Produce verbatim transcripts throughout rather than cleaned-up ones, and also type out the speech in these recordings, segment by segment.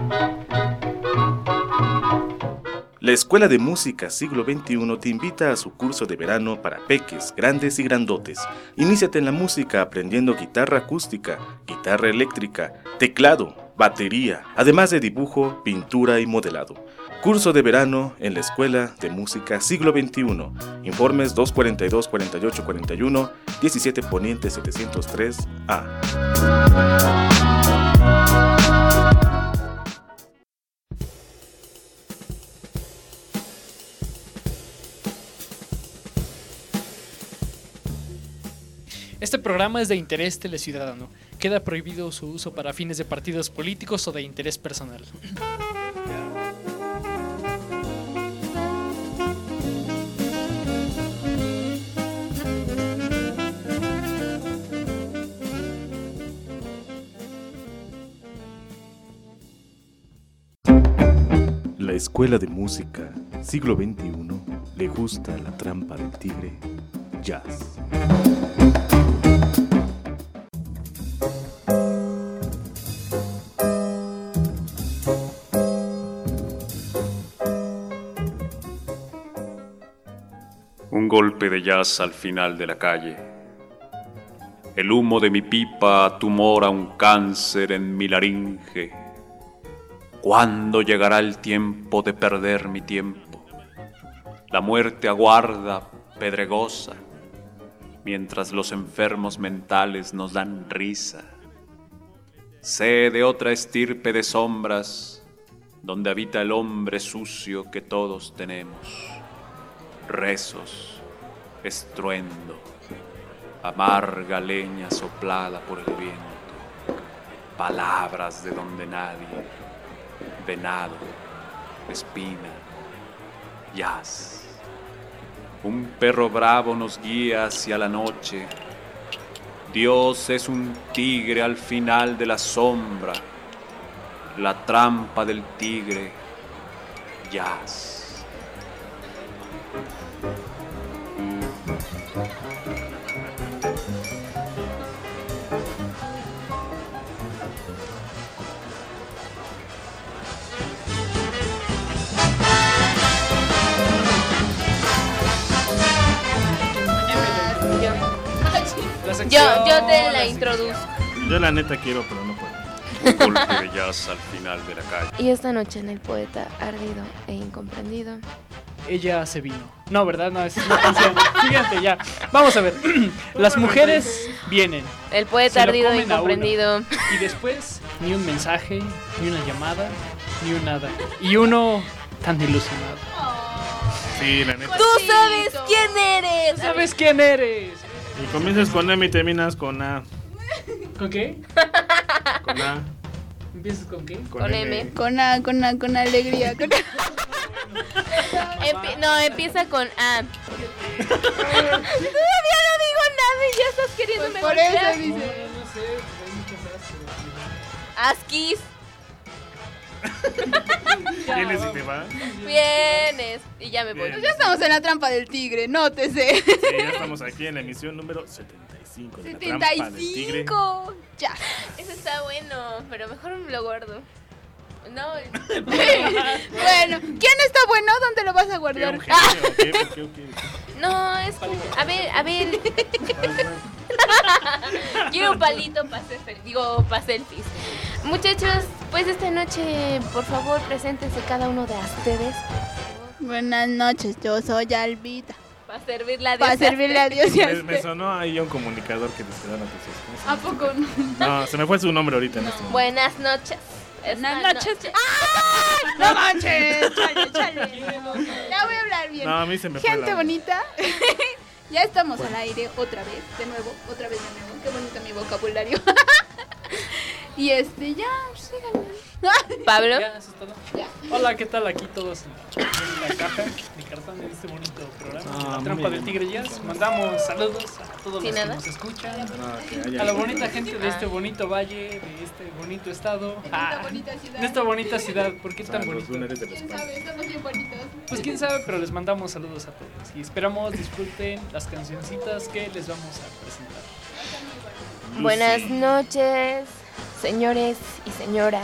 La Escuela de Música Siglo veintiuno te invita a su curso de verano para peques, grandes y grandotes. Iníciate en la música aprendiendo guitarra acústica, guitarra eléctrica, teclado, batería, además de dibujo, pintura y modelado. Curso de verano en la Escuela de Música Siglo veintiuno. Informes dos cuarenta y dos, cuarenta y ocho, cuarenta y uno, diecisiete Poniente setecientos tres A. Este programa es de interés teleciudadano. Queda prohibido su uso para fines de partidos políticos o de interés personal. La Escuela de Música Siglo veintiuno le gusta la trampa del tigre, jazz. Un golpe de jazz al final de la calle. El humo de mi pipa tumora un cáncer en mi laringe. ¿Cuándo llegará el tiempo de perder mi tiempo? La muerte aguarda, pedregosa, mientras los enfermos mentales nos dan risa. Sé de otra estirpe de sombras, donde habita el hombre sucio que todos tenemos. Rezos, estruendo, amarga leña soplada por el viento, palabras de donde nadie, venado, espina, jazz. Un perro bravo nos guía hacia la noche. Dios es un tigre al final de la sombra, la trampa del tigre, jazz. Yo, yo te la introduzco. Yo la neta quiero, pero no puedo. Un golpe de jazz al final de la calle. Y esta noche en el poeta ardido e incomprendido. Ella se vino. No, ¿verdad? No, esa es una canción. Siguiente, ya. Vamos a ver. Las mujeres vienen. El poeta ardido e incomprendido. Y después, ni un mensaje, ni una llamada, ni un nada. Y uno tan ilusionado. Sí, la neta. ¡Tú sabes quién eres! ¿Tú sabes quién eres? Y comienzas con M y terminas con A. ¿Con qué? Con A. ¿Empiezas con qué? Con, con M. M. Con A, con A, con alegría. Con A. Empi- no, empieza con A. Todavía no digo nada y ya estás queriéndome pues por golpear. eso dice. No, no sé, hay muchas Haz kiss. ¿Vienes y te vas? Vienes. Y ya me voy. Pues ya estamos en la trampa del tigre, nótese. Sí, ya estamos aquí en la emisión número setenta y cinco de setenta la y trampa del tigre. cinco. Ya. Eso está bueno, pero mejor me lo guardo. No. Bueno, ¿quién está bueno? ¿Dónde lo vas a guardar? ¿Qué, un genio? ¿Qué, qué, qué, qué? No, es que, a ver, a ver. Quiero un palito para hacer, digo, para selfies. Muchachos, pues esta noche, por favor, preséntense cada uno de ustedes. Buenas noches, yo soy Albita. Para servirle a Dios. Para servirle a Dios y a Me, me usted. sonó ahí un comunicador que les quedó noticias. ¿A poco no? No, se me fue su nombre ahorita en este momento. Buenas noches. Buenas noches. ¡Ay! ¡No manches! Chale, chale. Ya voy a hablar bien. No, a mí se me fue Gente la- bonita. Ya estamos al aire otra vez, de nuevo, otra vez de nuevo. Qué bonito mi vocabulario. Y este, ya, síganme. Pablo. Ya, eso es todo. Ya. Hola, ¿qué tal? Aquí todos en la, en la caja, mi cartón de este bonito programa, Ah, La muy Trampa del bien. Tigre Jazz. Mandamos saludos a todos ¿Sin los nada? que nos escuchan, No, que haya- a la bonita gente de este bonito valle, de este bonito estado, De esta ah, bonita ciudad. de esta bonita ciudad. ¿Por qué O sea, tan los bonito? lunares de los ¿Quién padres. sabe? Estamos bien bonitos. Pues quién sabe, pero les mandamos saludos a todos y esperamos disfruten las cancioncitas que les vamos a presentar. Lucy. Buenas noches, señores y señoras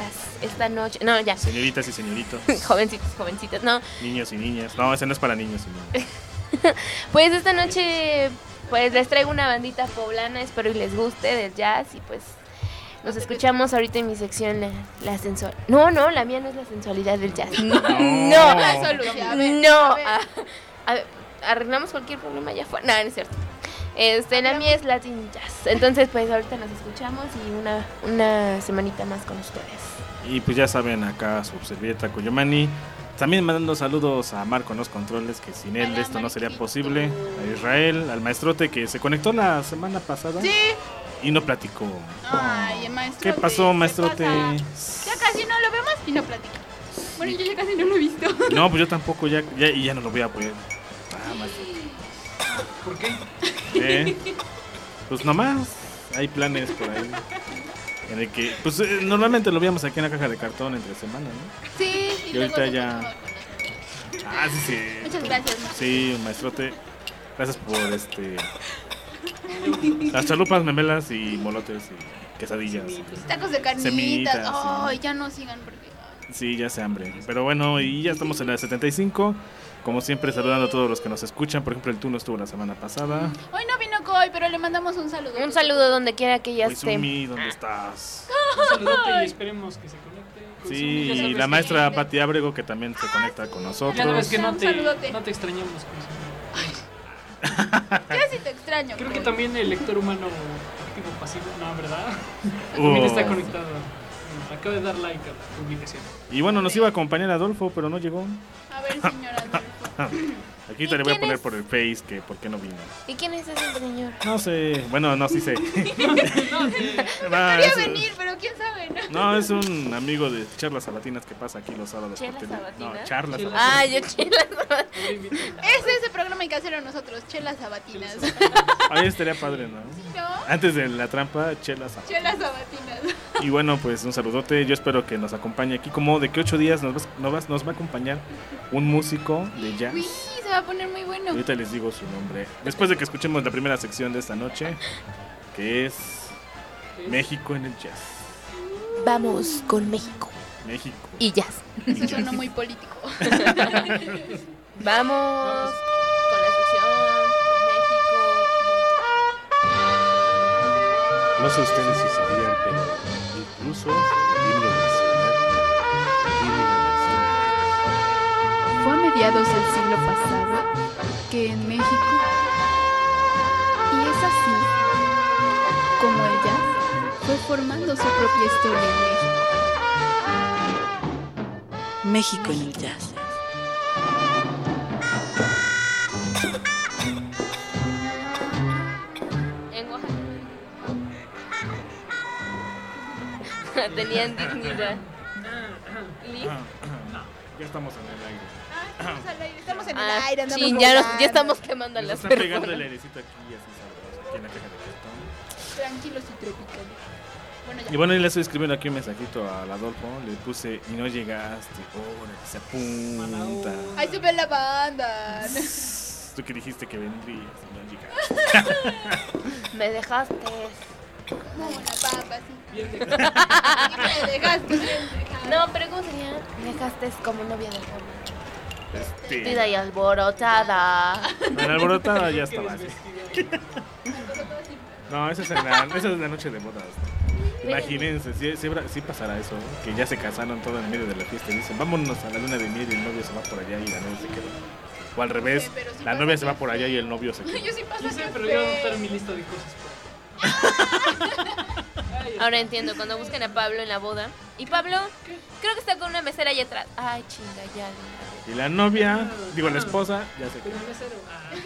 esta noche, no, ya, Señoritas y señoritos, jovencitos, jovencitas, no, niños y niñas. No, ese no es para niños y niñas. pues esta noche, pues les traigo una bandita poblana, espero y les guste del jazz y pues nos escuchamos ahorita en mi sección la, la sensual. No, no, la mía no es la sensualidad del jazz. No, no, La solución. A ver, no. a ver. Ah, a ver, arreglamos cualquier problema allá afuera. No, no es cierto. Este, la mía es Latin Jazz. Entonces, pues ahorita nos escuchamos y una, una semanita más con ustedes. Y pues ya saben, acá su servilleta Coyomani. También mandando saludos a Marco en los controles, que sin él Hola, esto no sería Marquito. posible. A Israel, al maestrote que se conectó la semana pasada Sí. y no platicó. Ay, el maestrote. ¿Qué pasó, ¿qué maestrote? pasa? Ya casi no lo vemos y no platica. Bueno, yo ya casi no lo he visto. No, pues yo tampoco, ya, ya, y ya no lo voy a poder. Ah, maestrote. ¿Por qué? Eh, Pues nomás, hay planes por ahí. En el que, pues eh, normalmente lo veíamos aquí en la caja de cartón entre semana, ¿no? Sí, y, Y luego ahorita se ya- fue con nosotros. Ah, sí, sí. Muchas gracias, maestro. Sí, maestrote. Gracias por este. Las chalupas, memelas y molotes y quesadillas. Tacos de carnitas. Semitas, Ay, sí. ya no sigan porque. Sí, ya se hambre. Pero bueno, y ya estamos en la setenta y cinco. Como siempre, saludando a todos los que nos escuchan. Por ejemplo, el Tuno estuvo la semana pasada. Hoy no vino Coy, pero le mandamos un saludo. Un saludo donde quiera que ella esté. Koizumi, ¿dónde estás? Un saludote y esperemos que se conecte. Koizumi, Sí, ya y sabes la que- maestra Pati Ábrego, que también se conecta con Ya sabes nosotros. que no Un te, saludote. no te extrañamos, Koizumi. Ya sí te extraño. Creo Coy. que también el lector humano activo pasivo, no, ¿verdad? Oh. También está conectado. Acabo de dar like a la publicación. Y bueno, nos iba a acompañar Adolfo, pero no llegó. A ver, señora Adolfo. Aquí ¿Y te le voy a quién poner es? por el Face que por qué no vino. ¿Y quién es ese señor? No sé, bueno, no, sí sé. Va, Quería es- venir, pero quién sabe, ¿no? No, es un amigo de Charlas Sabatinas que pasa aquí los sábados. por ¿Chelas tele- Sabatinas? No, Charlas Chelas. Sabatinas. Ah, yo chela. Es ese programa que hay que hacer nosotros, chelas sabatinas. Ahí estaría padre, ¿no? ¿No? Antes de la trampa, Chelas Sabatinas. Chelas sabatinas. Y bueno, pues un saludote. Yo espero que nos acompañe aquí. Como de que ocho días nos, vas- nos, vas- nos va a acompañar un músico de jazz. Uy, se va a poner muy bueno. Ahorita les digo su nombre. Después de que escuchemos la primera sección de esta noche, que es México en el jazz. Vamos con México México. y jazz. y Eso jazz. suena muy político. Vamos con la sección México. No sé ustedes si sabían, pero incluso el himno nacional tiene una versión. Fue a mediados del siglo pasado que en México, y es así como el jazz fue formando su propia historia en México. México en el jazz. En Oaxaca. Tenían dignidad. Liz. Ya estamos en el aire. Estamos al aire, estamos en el Ah, aire, andamos sí, ya, nos- volando. ya estamos quemando a Nos las está pegando el personas. airecito aquí y así sabroso, aquí en la caja de cartón. Tranquilos y tropicales. Bueno, ya. Y bueno, y le estoy escribiendo aquí un mensajito al Adolfo. Le puse, y no llegaste. Órale, se apunta. Ahí sube la banda. Tú que dijiste que vendrías y no llegaste. Me dejaste. Como una papa, sí. Bien de- Me dejaste bien dejada. No, pero ¿cómo sería? Me dejaste como novia del pueblo. Vestida Este, y alborotada. en la alborotada ya estaba así. Vestido. No, esa es, en la, esa es la noche de bodas. Imagínense, si, si, habrá- si pasará eso, que ya se casaron todo en medio de la fiesta y dicen, vámonos a la luna de miel y el novio se va por allá y la novia se queda. O al revés, sé, pero sí la pasa novia se va que por allá sí. y el novio se Yo queda. sí paso Yo sé, qué pero yo voy a feo. anotar mi lista de cosas. Ay, Ahora entiendo, cuando buscan a Pablo en la boda. Y Pablo, creo que está con una mesera allá atrás. Ay, chinga, ya. Y la novia, digo la esposa, ya se con queda. el mesero.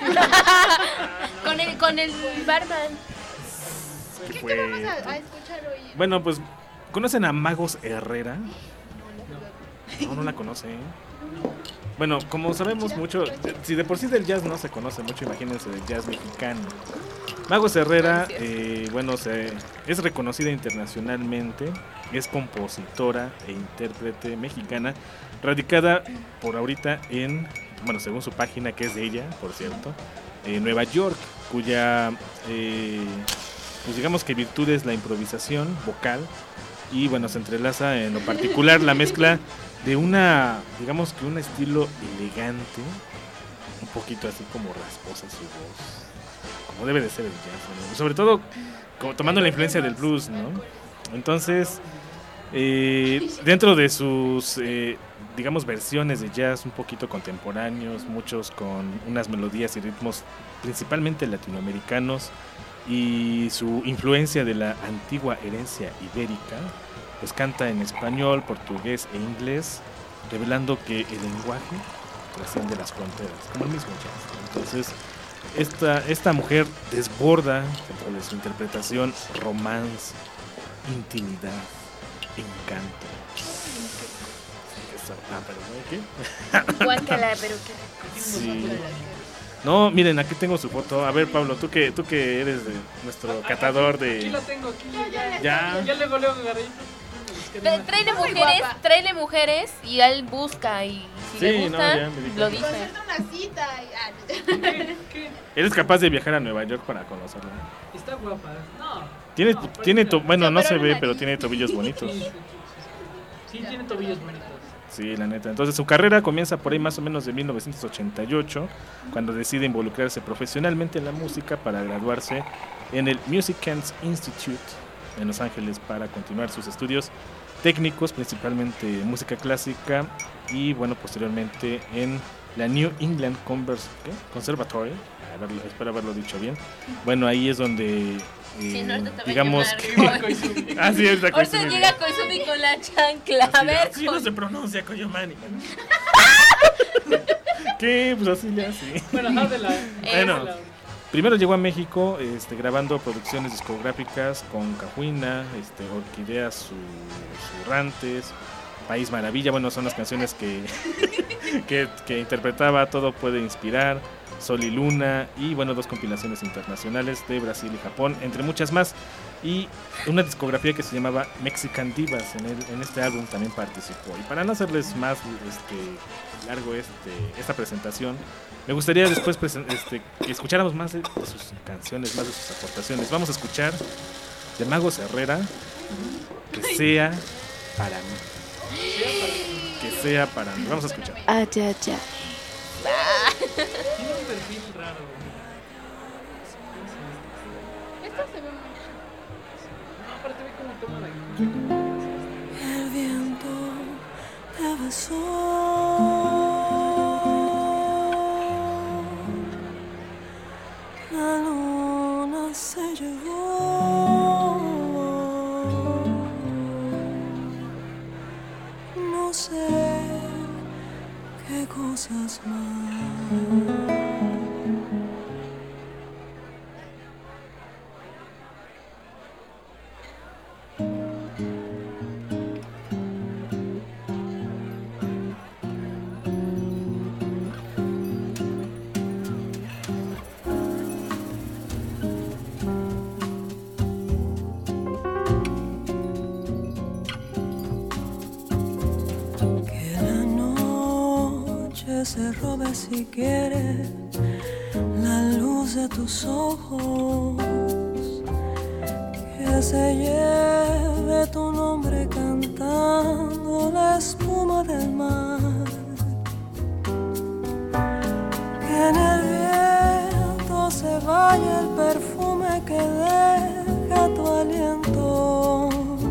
Con el, con el barman. ¿Qué ¿Qué fue? vamos a, a escuchar hoy? Bueno, pues, ¿conocen a Magos Herrera? No, no la conocen. Bueno, como sabemos mucho, si de por sí del jazz no se conoce mucho, imagínense del jazz mexicano. Magos Herrera, eh, bueno, se, es reconocida internacionalmente, es compositora e intérprete mexicana, radicada por ahorita en, bueno, según su página, que es de ella, por cierto, en Nueva York, cuya, eh, pues digamos que virtud es la improvisación vocal y bueno, se entrelaza en lo particular la mezcla de una, digamos que un estilo elegante, un poquito así como rasposa su voz, como debe de ser el jazz, ¿no? Sobre todo como tomando la influencia del blues, ¿no? Entonces, eh, dentro de sus, eh, digamos, versiones de jazz un poquito contemporáneos, muchos con unas melodías y ritmos principalmente latinoamericanos, y su influencia de la antigua herencia ibérica, pues canta en español, portugués e inglés, revelando que el lenguaje trasciende las fronteras, como el mismo jazz. Entonces, esta, esta mujer desborda dentro de su interpretación romance, intimidad, encanto. Ah, pero ¿qué? Guácala, pero qué. Sí. No, miren, aquí tengo su foto. A ver, Pablo, tú que tú que eres de nuestro catador de. Aquí lo tengo, aquí ya. Ya. Ya luego luego agarré. Tra- Tráele mujeres, tráele mujeres y él busca y si Sí, le no, gustan, ya me di lo cuenta. dice. Hacerte una cita. y- ah, ¿Qué? ¿Qué? Eres capaz de viajar a Nueva York para conocerla. Está guapa. No. Tiene, No, tiene to- parece- bueno, no pero se no ve, la pero vi. tiene tobillos bonitos. Sí, sí, sí. Sí, tiene tobillos bonitos. Sí, la neta. Entonces su carrera comienza por ahí más o menos de mil novecientos ochenta y ocho, cuando decide involucrarse profesionalmente en la música para graduarse en el Musicians Institute en Los Ángeles para continuar sus estudios técnicos, principalmente música clásica, y bueno, posteriormente en la New England Convers- ¿qué? Conservatory, a verlo- espero haberlo dicho bien. Bueno, ahí es donde eh, Sí, no, ahorita te va a digamos llamar. que ah, sí, ahorita Ahorita Koizumi. llega Koizumi con la chancla. A ver, Así no Koizumi. se pronuncia Koyomani. ¿Qué? Pues así le hace. Bueno, háblala. Bueno. Háblala. Primero llegó a México este, grabando producciones discográficas con Cajuina, este, Orquídeas su- Zurrantes, País Maravilla. Bueno, son las canciones que, que, que interpretaba. Todo puede inspirar, Sol y Luna, y bueno, dos compilaciones internacionales de Brasil y Japón, entre muchas más. Y una discografía que se llamaba Mexican Divas. En, el, en este álbum también participó. Y para no hacerles más este, largo este, esta presentación, me gustaría después presen- este, que escucháramos más de, de sus canciones, más de sus aportaciones. Vamos a escuchar de Magos Herrera, Que sea para mí. Que sea para mí. Vamos a escuchar. Ah, ya, ya. Tiene un perfil raro. Esta se ve muy. No, aparte ve cómo toma la guitarra. El viento te besó, la luna se llevó, no sé qué cosas más. Que la noche se robe si quiere la luz de tus ojos, que se lleve tu nombre cantando la espuma del mar, que en el viento se vaya el perfume que deja tu aliento,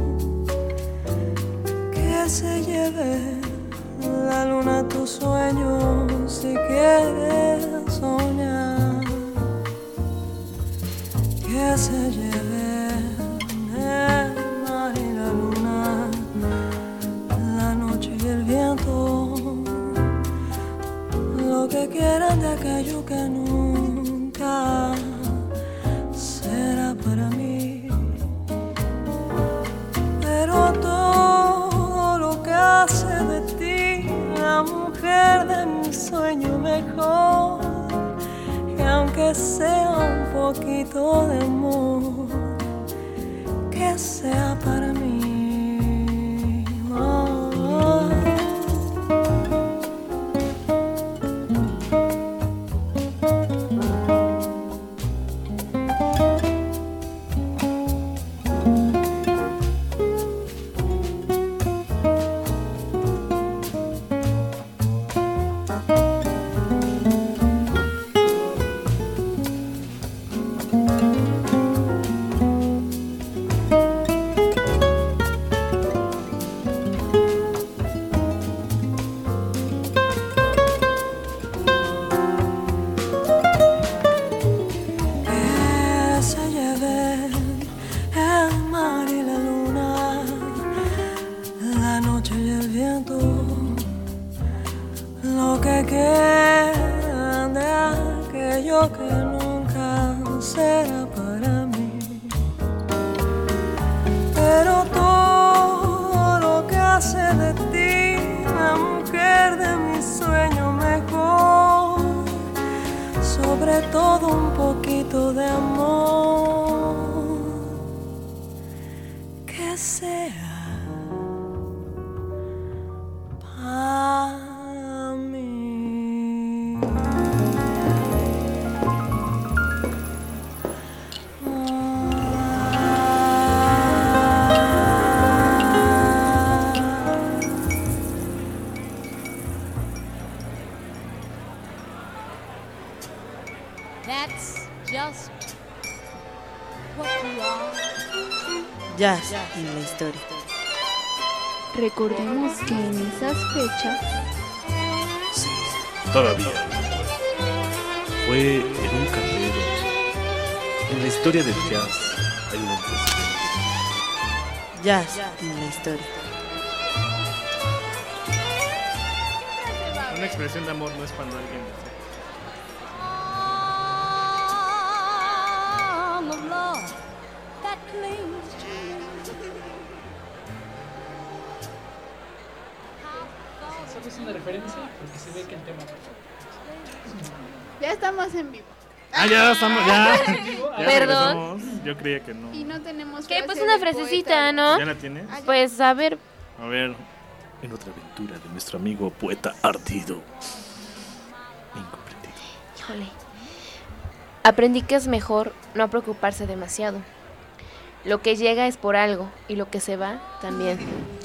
que se lleve la luna a tus sueños si quieres soñar, que se lleve el mar y la luna, la noche y el viento, lo que quieran de aquello que nunca será para mí. Pero todo lo que hace de ti la mujer de mi sueño mejor, que aunque sea un poquito de amor, que sea para mí. Oh, oh. viento, lo que queda de aquello que nunca será para mí. Pero todo lo que hace de ti la mujer de mi sueño mejor, sobre todo un poquito de amor, que sea para mí. That's just what you are. Jazz en la historia. Recordemos que en esas fechas Sí, todavía. Fue en un carrero. En la historia del jazz hay un antecedente. Jazz en la historia. Una expresión de amor no es cuando alguien dice. Arm of love that clings to me. Solo es una referencia porque se ve que el tema. Ya estamos en vivo. Ah, ya estamos, ya. Ya Perdón. regresamos. Yo creía que no. Y no tenemos ¿Qué? frase Pues una de frasecita, poeta. ¿no? ¿Ya la tiene? Pues a ver, A ver. En otra aventura de nuestro amigo poeta ardido. Incomprendido. híjole. Aprendí que es mejor no preocuparse demasiado. Lo que llega es por algo y lo que se va también.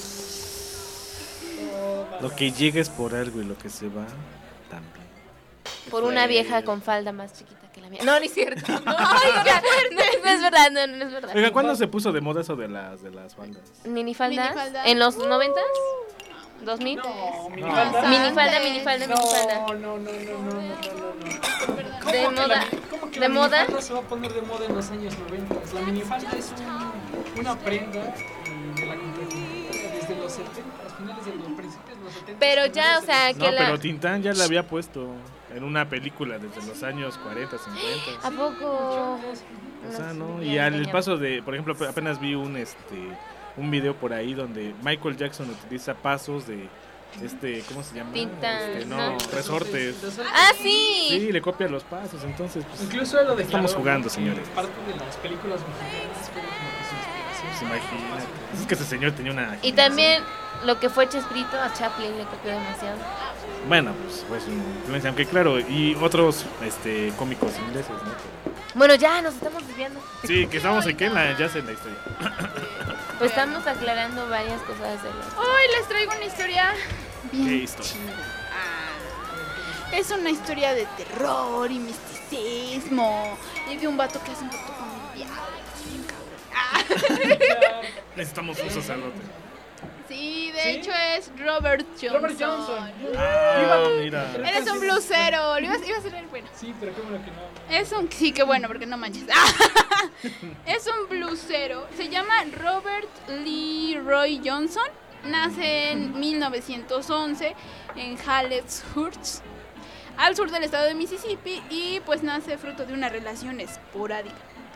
Lo que llega es por algo y lo que se va también. Por una vieja con falda más chiquita que la mía. No, no es cierto. Oiga, no, no es verdad, no, no es verdad. Oiga, ¿cuándo se puso de moda eso de las de las faldas? ¿Minifaldas? Minifaldas. ¿En los noventas? ¿dos mil? No, minifalda. Minifalda, minifalda, minifalda. No, no, no, no, no, no, no, no. De ¿Cómo que moda. la- ¿Cómo que ¿De la moda? minifalda se va a poner de moda en los años noventa? La minifalda es un- una prenda eh, de la contemporánea desde los setenta, a finales de los principios de los setenta. Pero ya, o sea, No, que la... pero Tintán ya la había puesto en una película desde los años cuarenta, cincuenta. ¿A poco? O sea, No ¿no? sé, Y ya al tenía- paso de, por ejemplo, apenas vi un este un video por ahí donde Michael Jackson utiliza pasos de este, ¿cómo se llama? Tintán, Este, no, ¿no? resortes. ¡Ah, sí! Sí, le copia los pasos, entonces pues, Incluso él lo declaró, estamos jugando, ¿no? señores. Que parte de las películas mexicanas fueron como que su inspiración. pues, imagínate. Es que ese señor tenía una Y también lo que fue Chespirito a Chaplin le copió demasiado. Bueno, pues pues una influencia, aunque claro, y otros este cómicos ingleses, ¿no? Bueno, ya nos estamos desviando. Sí, que estamos aquí en la jazz en la historia. Pues estamos aclarando varias cosas de los... Hoy les traigo una historia ¿Qué bien historia? chida. Ah, es una historia de terror y misticismo y de un vato que hace un pacto con el diablo. Bien cabrón. Ah. Necesitamos un sacerdote. Sí, de ¿Sí? hecho es Robert Johnson. Robert Johnson. Ah, mira. Eres un blusero. Lo ibas, iba a ser el bueno. Sí, pero qué bueno que no. Es un... Sí, qué bueno, porque no manches. Es un blusero. Se llama Robert Leroy Johnson. Nace en mil novecientos once en Halletshurst, al sur del estado de Mississippi, y pues nace fruto de una relación esporádica.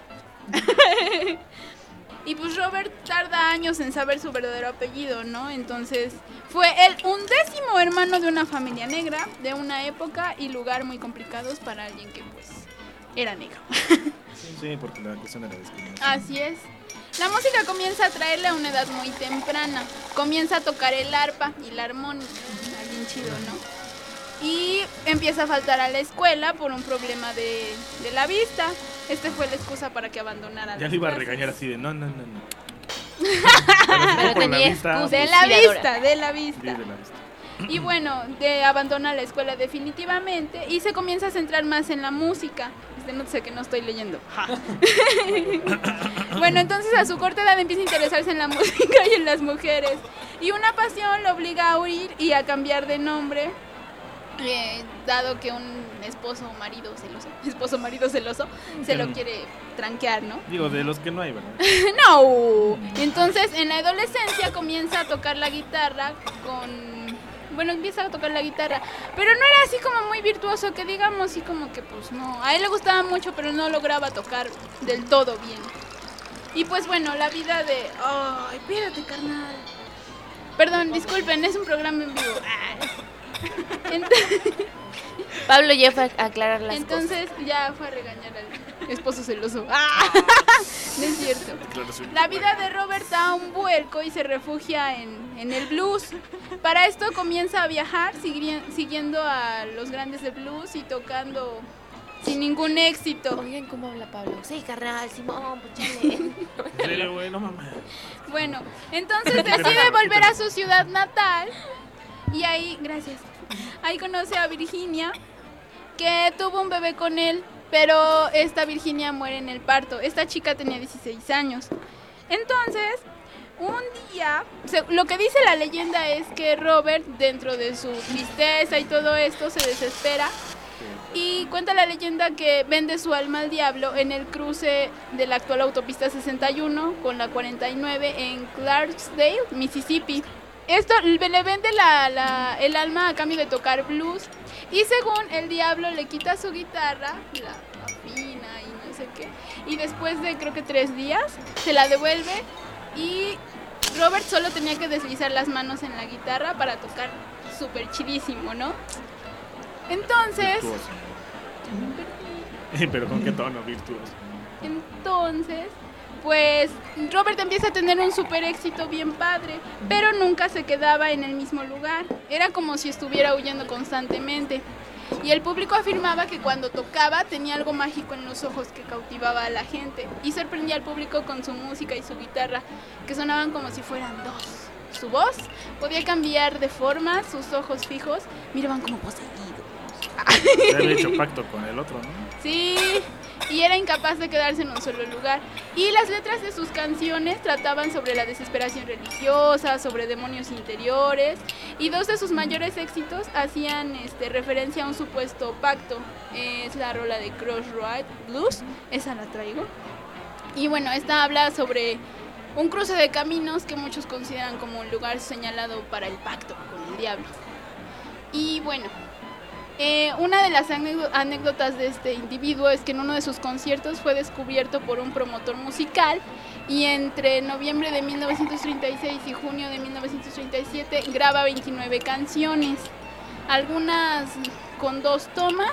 Y pues Robert tarda años en saber su verdadero apellido, ¿no? Entonces fue el undécimo hermano de una familia negra, de una época y lugar muy complicados para alguien que pues era negro. Sí, porque la cuestión de la discriminación. Así es. La música comienza a traerle a una edad muy temprana. Comienza a tocar el arpa y la armónica. Está bien chido, ¿no? Y empieza a faltar a la escuela por un problema de, de la vista. Este fue la excusa para que abandonara. Ya las le iba a clases. regañar así de no, no, no, no. Pero por la tenía vista. excusa. De la Inspiradora. vista, de la Sí, vista. de la vista. Y bueno, de abandona la escuela definitivamente y se comienza a centrar más en la música. Este, no sé que no estoy leyendo. Bueno, entonces a su corta edad empieza a interesarse en la música y en las mujeres. Y una pasión lo obliga a huir y a cambiar de nombre eh, dado que un esposo o marido celoso, esposo marido celoso, se lo quiere tranquear, ¿no? Digo, de los que no hay, ¿verdad? No. Entonces, en la adolescencia comienza a tocar la guitarra con... Bueno, empieza a tocar la guitarra, pero no era así como muy virtuoso, que digamos, así como que pues no. A él le gustaba mucho, pero no lograba tocar del todo bien. Y pues bueno, la vida de... Ay, espérate, carnal. Perdón, disculpen, es un programa en vivo. Entonces... Pablo ya fue a aclarar las Entonces cosas. ya fue a regañar al esposo celoso. ¡Ah! No es cierto. La vida de Robert da un vuelco y se refugia en, en el blues. Para esto comienza a viajar sigri- siguiendo a los grandes del blues y tocando sin ningún éxito. Oigan cómo habla Pablo. Sí, carnal, Simón, puchale. Pero, güey, no mames. Bueno, entonces decide volver a su ciudad natal y ahí, gracias, ahí conoce a Virginia, que tuvo un bebé con él, pero esta Virginia muere en el parto. Esta chica tenía dieciséis años. Entonces, un día, se, lo que dice la leyenda es que Robert, dentro de su tristeza y todo esto, se desespera. Y cuenta la leyenda que vende su alma al diablo en el cruce de la actual autopista sesenta y uno con la cuarenta y nueve en Clarksdale, Mississippi. Esto le vende la, la, el alma a cambio de tocar blues. Y según el diablo le quita su guitarra, la afina y no sé qué. Y después de creo que tres días se la devuelve. Y Robert solo tenía que deslizar las manos en la guitarra para tocar súper chidísimo, ¿no? Entonces... Virtuoso. Pero ¿con qué tono virtuoso? Entonces, pues Robert empieza a tener un super éxito bien padre, pero nunca se quedaba en el mismo lugar. Era como si estuviera huyendo constantemente. Y el público afirmaba que cuando tocaba tenía algo mágico en los ojos que cautivaba a la gente y sorprendía al público con su música y su guitarra, que sonaban como si fueran dos. Su voz podía cambiar de forma, sus ojos fijos miraban como poseídos. Se había hecho pacto con el otro, ¿no? Sí, y era incapaz de quedarse en un solo lugar. Y las letras de sus canciones trataban sobre la desesperación religiosa, sobre demonios interiores, y dos de sus mayores éxitos hacían este, referencia a un supuesto pacto. Es la rola de Crossroads Blues, esa la traigo. Y bueno, esta habla sobre un cruce de caminos que muchos consideran como un lugar señalado para el pacto con el diablo. Y bueno... Eh, una de las anécdotas de este individuo es que en uno de sus conciertos fue descubierto por un promotor musical y entre noviembre de mil novecientos treinta y seis y junio de mil novecientos treinta y siete graba veintinueve canciones, algunas con dos tomas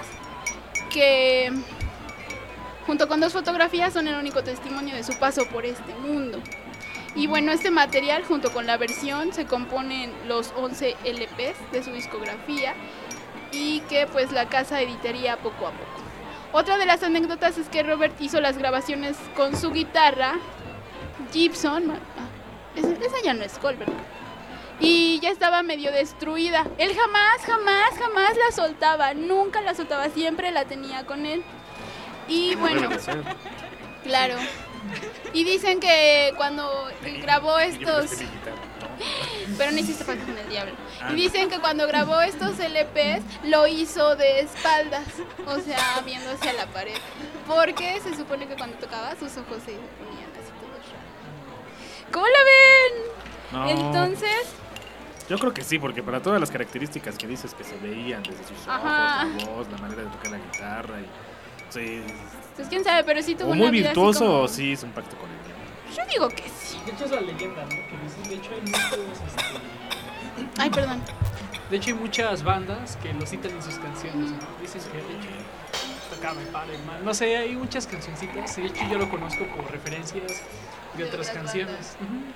que junto con dos fotografías son el único testimonio de su paso por este mundo. Y bueno, este material junto con la versión se componen los once L Pes de su discografía y que pues la casa editaría poco a poco. Otra de las anécdotas es que Robert hizo las grabaciones con su guitarra Gibson, ah, esa, esa ya no es Goldberg, y ya estaba medio destruida. Él jamás, jamás, jamás la soltaba, nunca la soltaba, siempre la tenía con él. Y bueno, claro. Y dicen que cuando grabó estos... Pero no hiciste pacto con el diablo. Y dicen que cuando grabó estos L Pes lo hizo de espaldas, o sea, viendo hacia la pared, porque se supone que cuando tocaba sus ojos se ponían así todos raros. ¿Cómo la ven? No. Entonces... Yo creo que sí, porque para todas las características que dices que se veían desde sus ojos, Ajá. la voz, la manera de tocar la guitarra y... Sí. Pues quién sabe, pero sí tuvo O una muy vida así virtuoso como... o sí es un pacto con el diablo. Yo digo que sí. De hecho es la leyenda, ¿no? Que dicen, de hecho hay muchos, este, Ay, perdón. de hecho hay muchas bandas que lo citan en sus canciones, ¿no? Dicen que de hecho tocaba el padre, el mal. No sé, hay muchas cancioncitas. De hecho yo lo conozco por referencias de otras canciones.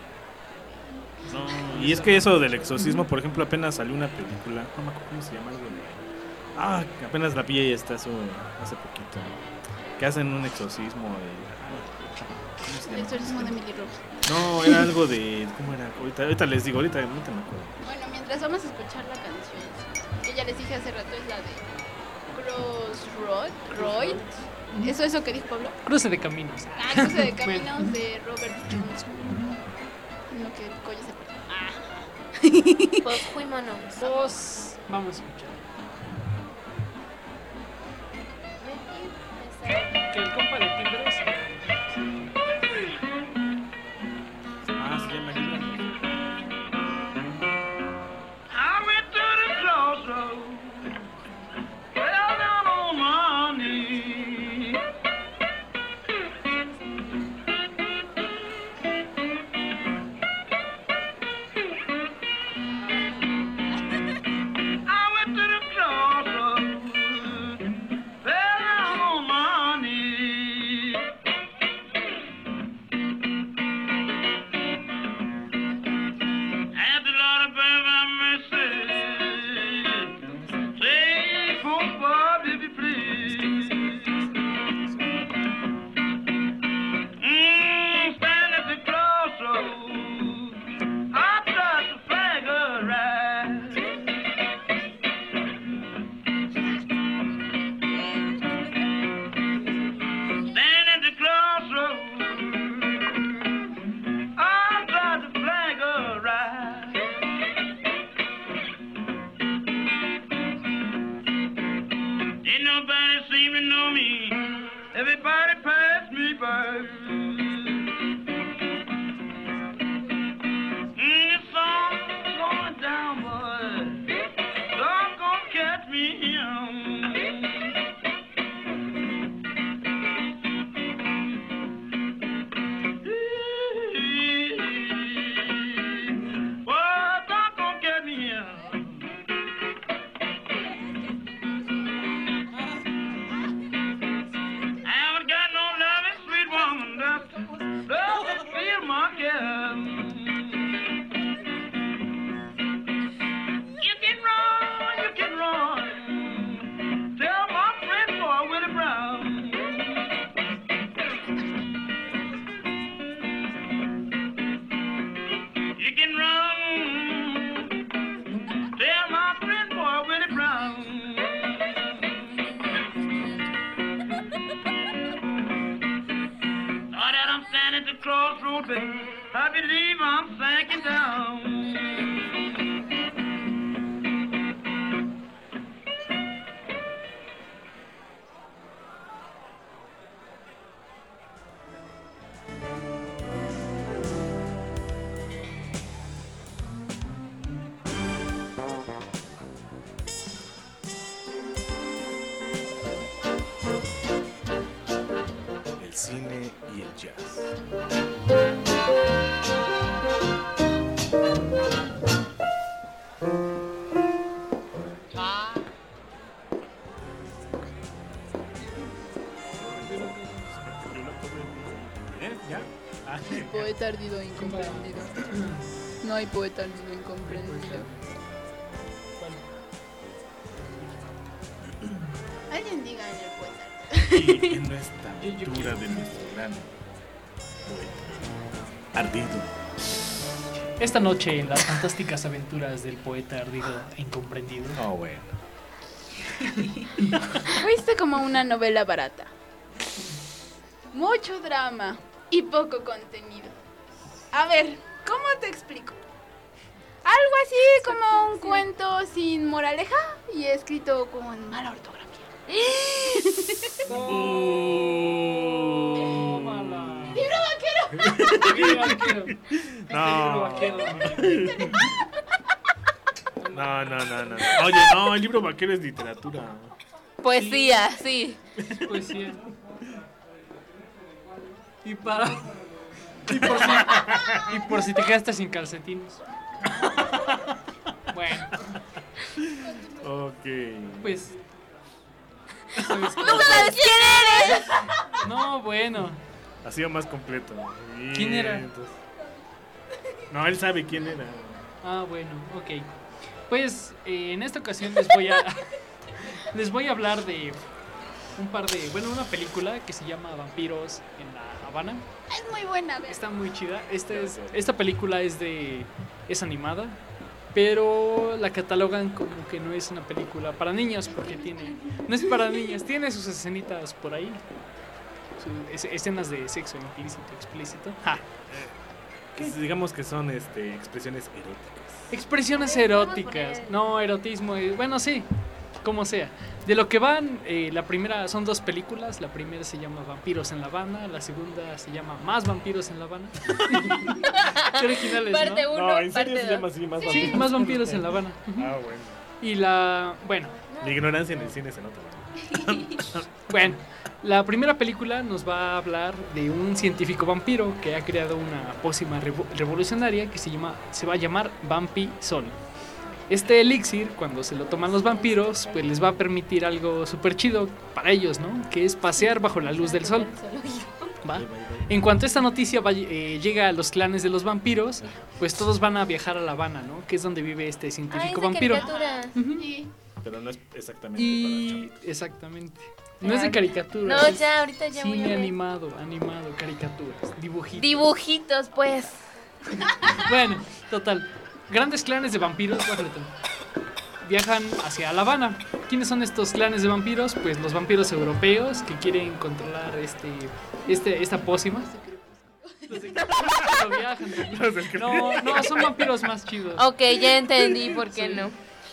Ujú. No, y es que eso del exorcismo, por ejemplo, apenas salió una película, no me acuerdo cómo se llama, algo de... Ah, apenas la vi y está eso hace poquito, que hacen un exorcismo de... ¿Cómo se El llama? exorcismo de Emily Rose. No, era algo de... ¿Cómo era? Ahorita, ahorita les digo, ahorita, ahorita me acuerdo. Bueno, mientras vamos a escuchar la canción que ya les dije hace rato, es la de Crossroad, Roy. ¿Eso es eso que dijo Pablo? Cruce de caminos. Ah, Cruce de Caminos de Robert Johnson. Lo que el coño se... Ah. Pues fuímonos. Pues vamos a escuchar. Ain't nobody seem to know me. Everybody pass me by. Mm, this song's going down, boy. Song gonna catch me here. Crossroad, baby, I believe I'm sinking down. El cine y el jazz. Poeta ardido e incomprendido. No hay poeta ardido e incomprendido. Alguien diga en el poeta. Y en nuestra aventura de nuestro gran poeta ardido. Esta noche en las fantásticas aventuras del poeta ardido e incomprendido. Oh, bueno. Fuiste como una novela barata. Mucho drama y poco contenido. A ver, ¿cómo te explico? Algo así como un cuento sin moraleja y escrito con mala ortografía. ¡Tómala! ¡Libro vaquero! ¡Libro vaquero! No. Libro vaquero. No, no, no, no. Oye, no, el libro vaquero es literatura. Poesía, sí. Poesía. Y para. Y por si, y por si te quedaste sin calcetines. Bueno. Ok. Pues. ¿sabes qué? ¡No sabes quién eres! No, bueno. Ha sido más completo. Bien, ¿Quién era? entonces. No, él sabe quién era. Ah, bueno, ok. Pues eh, en esta ocasión les voy a. les voy a hablar de un par de. Bueno, una película que se llama Vampiros en la Habana. Es muy buena, ¿ves? Está muy chida. Esta, es, esta película es de. Es animada. Pero la catalogan como que no es una película para niños porque tiene. No es para niños, tiene sus escenitas por ahí. Sus es, escenas de sexo implícito, explícito. Ja. Que digamos que son este, expresiones eróticas. Expresiones eróticas. No, erotismo. eh, Bueno, sí. Como sea. De lo que van, eh, la primera son dos películas. La primera se llama Vampiros en La Habana. La segunda se llama Más Vampiros en La Habana. Qué originales, Parte ¿no? uno, No, en parte serio se dos. llama así, más Sí, vampiros. Más Vampiros en La Habana. Ah, bueno. Y la. Bueno. La ignorancia en el cine se nota. Bueno, la primera película nos va a hablar de un científico vampiro que ha creado una pócima revo- revolucionaria que se llama, se va a llamar Vampi Sol. Este elixir, cuando se lo toman los vampiros, pues les va a permitir algo súper chido para ellos, ¿no? Que es pasear bajo la luz del sol. ¿Va? En cuanto esta noticia vaya- eh, llega a los clanes de los vampiros, pues todos van a viajar a La Habana, ¿no? Que es donde vive este Ay, científico esa vampiro. caricatura. Ujú. Sí. Pero no es exactamente Y para chavitos. exactamente. No es de caricatura. No, es ya, ahorita ya voy a cine ver. animado, animado, caricaturas, dibujitos. Dibujitos, pues. Bueno, total. Grandes clanes de vampiros bájale tanto, viajan hacia La Habana. ¿Quiénes son estos clanes de vampiros? Pues los vampiros europeos que quieren controlar este, este, esta pócima. Los de- no viajan. Los del No, no, son vampiros más chidos. Ok, ya entendí por qué Sí. no.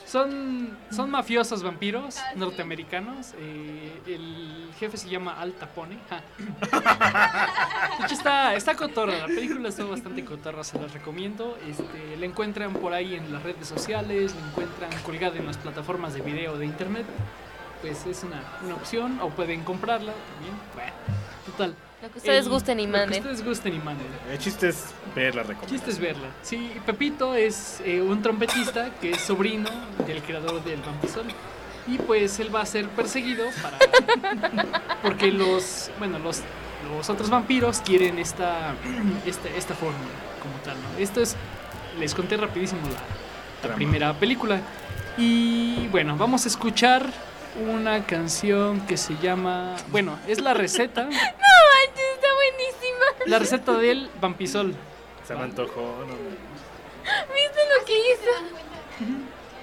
Son, son mafiosos vampiros norteamericanos. Eh, el jefe se llama Al Capone. Ja. De hecho, está, está cotorra. La película está bastante cotorra, se las recomiendo. Este, la encuentran por ahí en las redes sociales, la encuentran colgada en las plataformas de video de internet. Pues es una, una opción, o pueden comprarla también. Bueno, total. Lo que ustedes El- gusten y Lo que manden. ustedes gusten y manden. El chiste es verla, recomendación. Chiste es verla. Sí, Pepito es eh, un trompetista que es sobrino del creador del Vampisol. Y pues él va a ser perseguido para porque los, bueno, los, los otros vampiros quieren esta, esta, esta fórmula como tal, ¿no? Esto es, les conté rapidísimo la, la Trama. primera película. Y bueno, vamos a escuchar una canción que se llama, bueno, es la receta, No manches, está buenísima. la receta del Vampisol. Se me antojó. No, ¿Viste lo que hizo?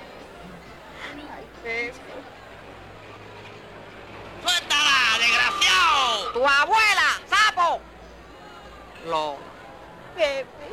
¡Suéltala, desgraciado! ¡Tu abuela, sapo! Lo. Pepe.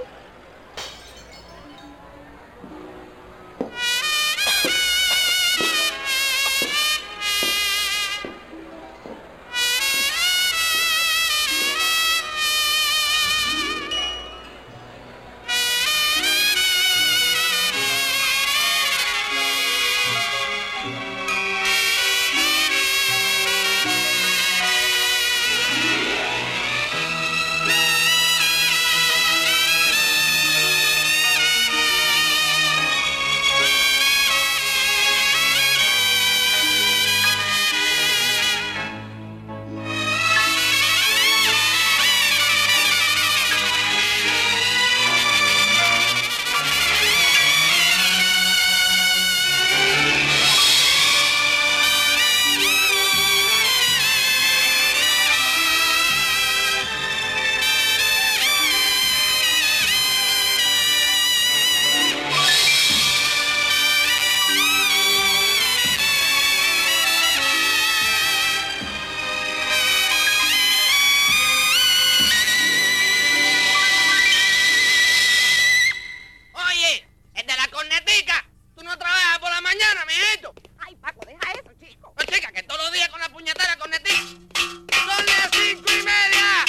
Oye, el de la cornetica. Tú no trabajas por la mañana, mijito. Ay, Paco, deja eso, chico. No, chica, que todos los días con la puñetera cornetica. Son las cinco y media.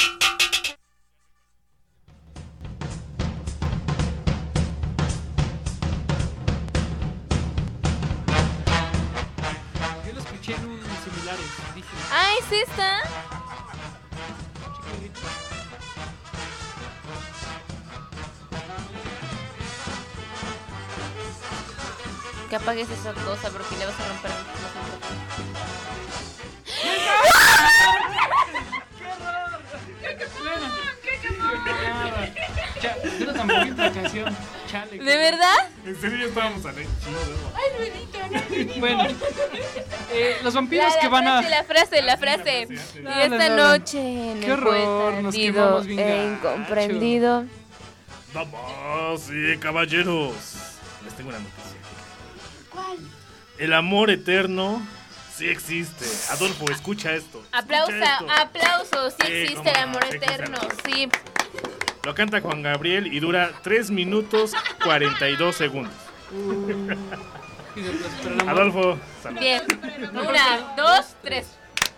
Yo lo escuché en un similar. Dije, Ah, ¿es esta? Que apagues esa cosa porque le vas a romper los Cha- yo no tan bonita la canción. Chale. ¿De verdad? En serio, ya estábamos a leer. Bueno, eh, los vampiros La, la que van a. frase, la frase, la frase. Y No, no, esta no, no. noche en Qué el horror, nos perdido quemamos bien e gacho. incomprendido. Vamos, sí, caballeros. Les tengo una noticia. ¿Cuál? El amor eterno sí existe. Adolfo, escucha esto. escucha Aplausa, esto. aplausos. Sí Sí, existe cómo el no, amor sí existe el eterno. amor. Sí. Lo canta Juan Gabriel y dura tres minutos cuarenta y dos segundos. Adolfo, salud. Bien. Una, dos, tres.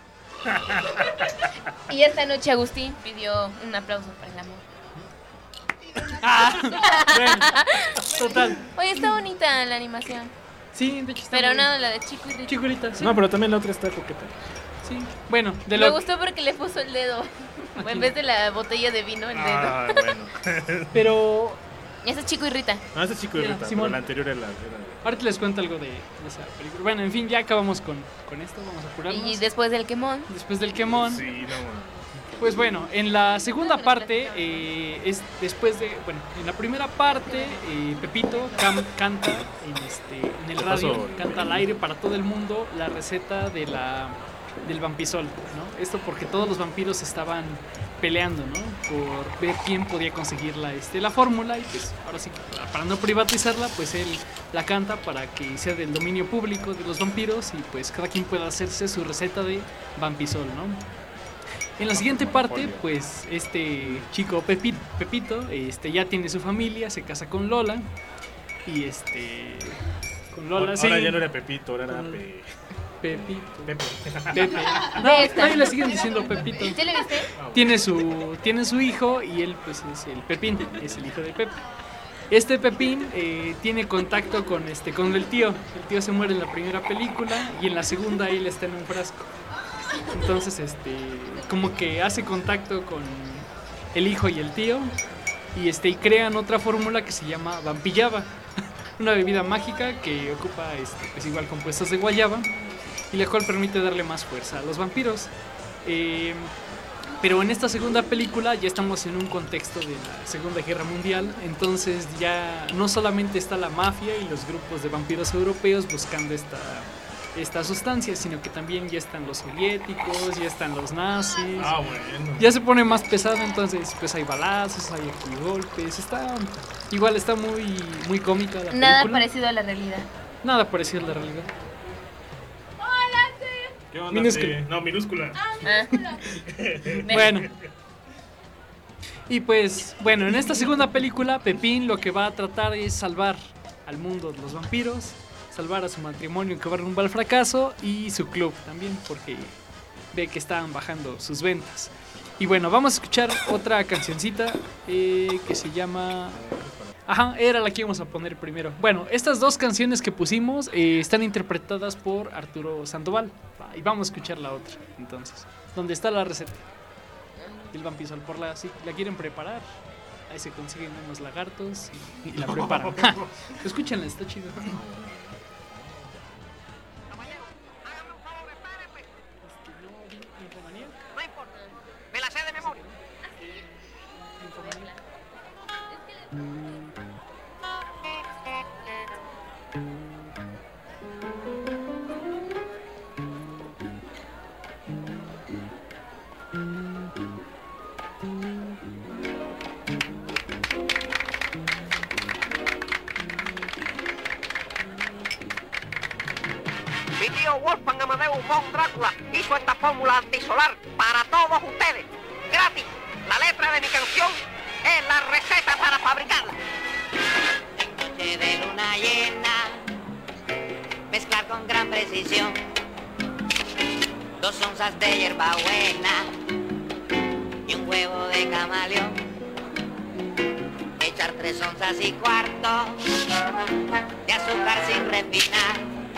Y esta noche Agustín pidió un aplauso para el amor. Ah, bueno, total. Oye, está bonita la animación. Sí, de hecho está Pero muy- no, la de Chico y Rita. Chico y Rita, sí. No, pero también la otra está coqueta. Sí. Bueno, de Me lo gustó porque le puso el dedo. En vez de la botella de vino, el dedo. Ah, bueno. Pero Ese es Chico y Rita. No, ese es Chico y Ya, Rita, pero Simón. la anterior era la... Era... ahorita les cuento algo de, de esa película. Bueno, en fin, ya acabamos con, con esto, vamos a apurarnos. Y después del quemón. Después del quemón. Sí, no, man. Pues bueno, en la segunda parte, eh, es después de, bueno, en la primera parte, eh, Pepito cam- canta en, este, en el ¿Qué radio, pasó? canta al aire para todo el mundo la receta de la, del vampisol, ¿no? Esto porque todos los vampiros estaban peleando, ¿no? Por ver quién podía conseguir la, este, la fórmula y pues ahora sí, que para, para no privatizarla, pues él la canta para que sea del dominio público de los vampiros y pues cada quien pueda hacerse su receta de vampisol, ¿no? En la siguiente parte, pues este chico Pepi- Pepito este, ya tiene su familia, se casa con Lola y este con Lola, Ahora sí. ya no era Pepito, ahora era Con- Pe... Pepito. Pepe. Pepe. No, Besta. ahí le siguen diciendo Pepito. ¿Sí le viste? Tiene su, tiene su hijo y él pues es el Pepín, es el hijo de Pepe. Este Pepín eh, tiene contacto con, este, con el tío. El tío se muere en la primera película y en la segunda él está en un frasco. Entonces, este, como que hace contacto con el hijo y el tío y, este, y crean otra fórmula que se llama Vampillaba. Una bebida mágica que ocupa este, pues igual compuestos de guayaba y la cual permite darle más fuerza a los vampiros. Eh, pero en esta segunda película ya estamos en un contexto de la Segunda Guerra Mundial, entonces ya no solamente está la mafia y los grupos de vampiros europeos buscando esta, esta sustancia, sino que también ya están los soviéticos, ya están los nazis. Ah, bueno. Ya se pone más pesado, entonces pues hay balazos, hay aquí golpes, está igual está muy muy cómica la Nada película. parecido a la realidad. Nada parecido a la realidad. ¿Qué onda? Minúscula. Pe? No, minúscula. Ah. Bueno. Y pues, bueno, en esta segunda película, Pepín lo que va a tratar es salvar al mundo de los vampiros, salvar a su matrimonio que va rumbo al fracaso y su club también, porque ve que estaban bajando sus ventas. Y bueno, vamos a escuchar otra cancioncita eh, que se llama... Ajá, era la que íbamos a poner primero. Bueno, estas dos canciones que pusimos eh, están interpretadas por Arturo Sandoval. Va, y vamos a escuchar la otra, entonces. ¿Dónde está la receta? El vampisol por la... Si la quieren preparar, ahí se consiguen unos lagartos y, y la preparan. Ja, escúchenla, está chido. No importa, me la sé de memoria. Mi tío Wolfgang Amadeus von Drácula hizo esta fórmula antisolar para todos ustedes. Gratis. La letra de mi canción es la receta para fabricarla. En noche de luna llena, mezclar con gran precisión dos onzas de hierbabuena y un huevo de camaleón. Echar tres onzas y cuarto de azúcar sin refinar,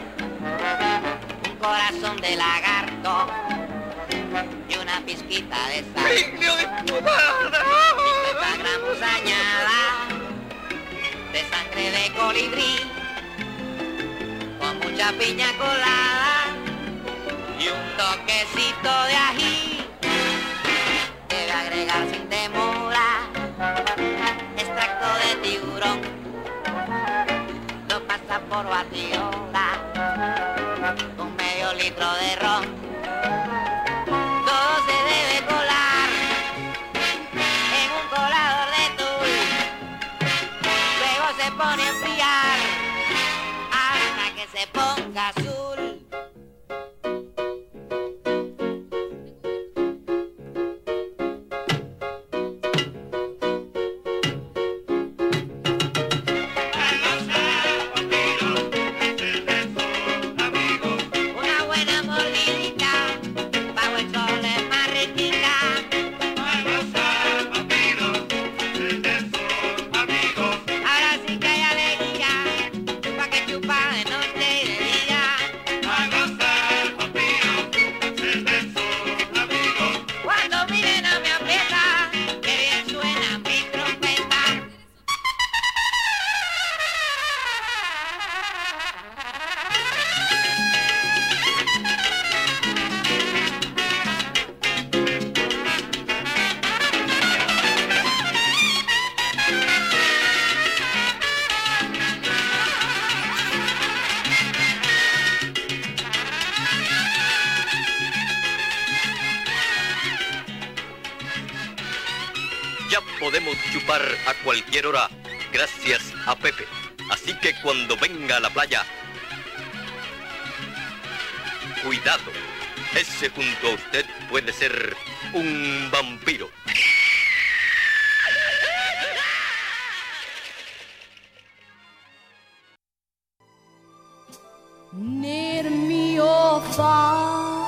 un corazón de lagarto y una pizquita de sal. cincuenta gramos añada de sangre de colibrí con mucha piña colada y un toquecito de ají. Debe agregar sin demora extracto de tiburón, lo pasa por batidora, un medio litro de ron. Todo se debe colar en un colador de tul, luego se pone a enfriar hasta que se ponga azul. Una buena mordidita bajo el sol es más riquita. Ahora sí que hay alegría, chupa que chupa de noche y de día. Cuando miren a mi aprieta, que bien suena mi trompeta. Ya podemos chupar a cualquier hora gracias a Pepe. Así que cuando venga a la playa, cuidado. Ese junto a usted puede ser un vampiro. near me or far.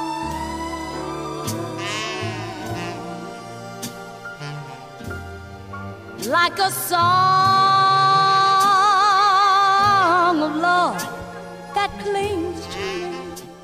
Like a song of love that clings to me.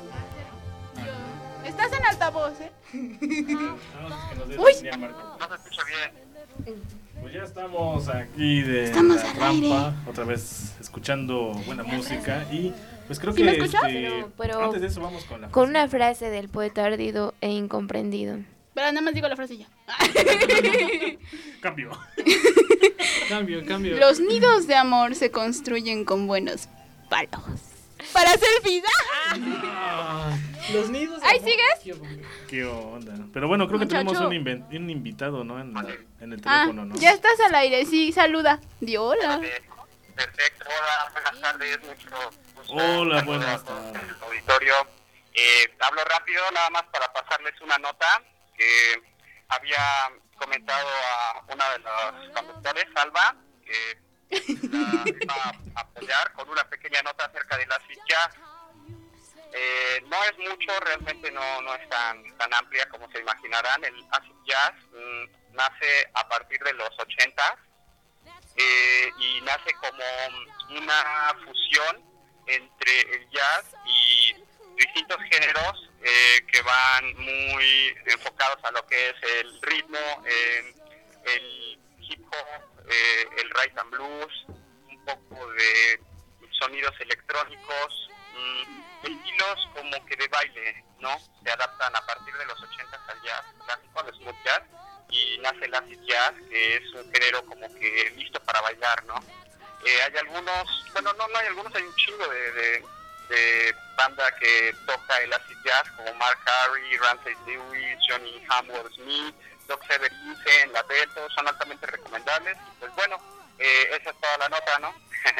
Estás en altavoz, ¿eh? Uy. No se escucha bien. Pues ya estamos aquí de Estamos la al rampa, aire. otra vez escuchando buena música y pues creo ¿Sí que me escuchas? este, Pero- pero antes de eso vamos con la Con una frase del poeta ardido e incomprendido. Pero nada más digo la frase ya. cambio. Cambio, cambio. Los nidos de amor se construyen con buenos palos. Para selfies. ¡Ah! Los nidos. de ¿Ahí amor. sigues? ¿Qué onda? Pero bueno, creo que Muchacho. tenemos un, inven- un invitado, ¿no? En, la- en el Ah, teléfono, ¿no? ya estás al aire, sí, saluda. Di hola. Perfecto, hola, buenas tardes, mucho gusto. Hola, Saludos buenas a todo tardes. el auditorio. Eh, hablo rápido, nada más para pasarles una nota que había comentado a una de las conductores, Alba, que la iba a apoyar con una pequeña nota acerca del acid jazz. Eh, no es mucho, realmente no, no es tan, tan amplia como se imaginarán. El acid jazz mm, nace a partir de los ochentas. Eh, y nace como una fusión entre el jazz y distintos géneros eh, que van muy enfocados a lo que es el ritmo, eh, el hip hop, eh, el rhythm and blues, un poco de sonidos electrónicos, mmm, estilos como que de baile, ¿no? Se adaptan a partir de los ochentas al jazz clásico, al smooth jazz, y nace el acid jazz, que es un género como que listo para bailar, ¿no? Eh, hay algunos, bueno, no, no hay algunos, hay un chingo de, de, de banda que toca el acid jazz, como Mark Harry, Ramsey Lewis, Johnny Hamworth Smith, Doc Severinsen, La Beto, son altamente recomendables. Y pues bueno, eh, esa es toda la nota, ¿no?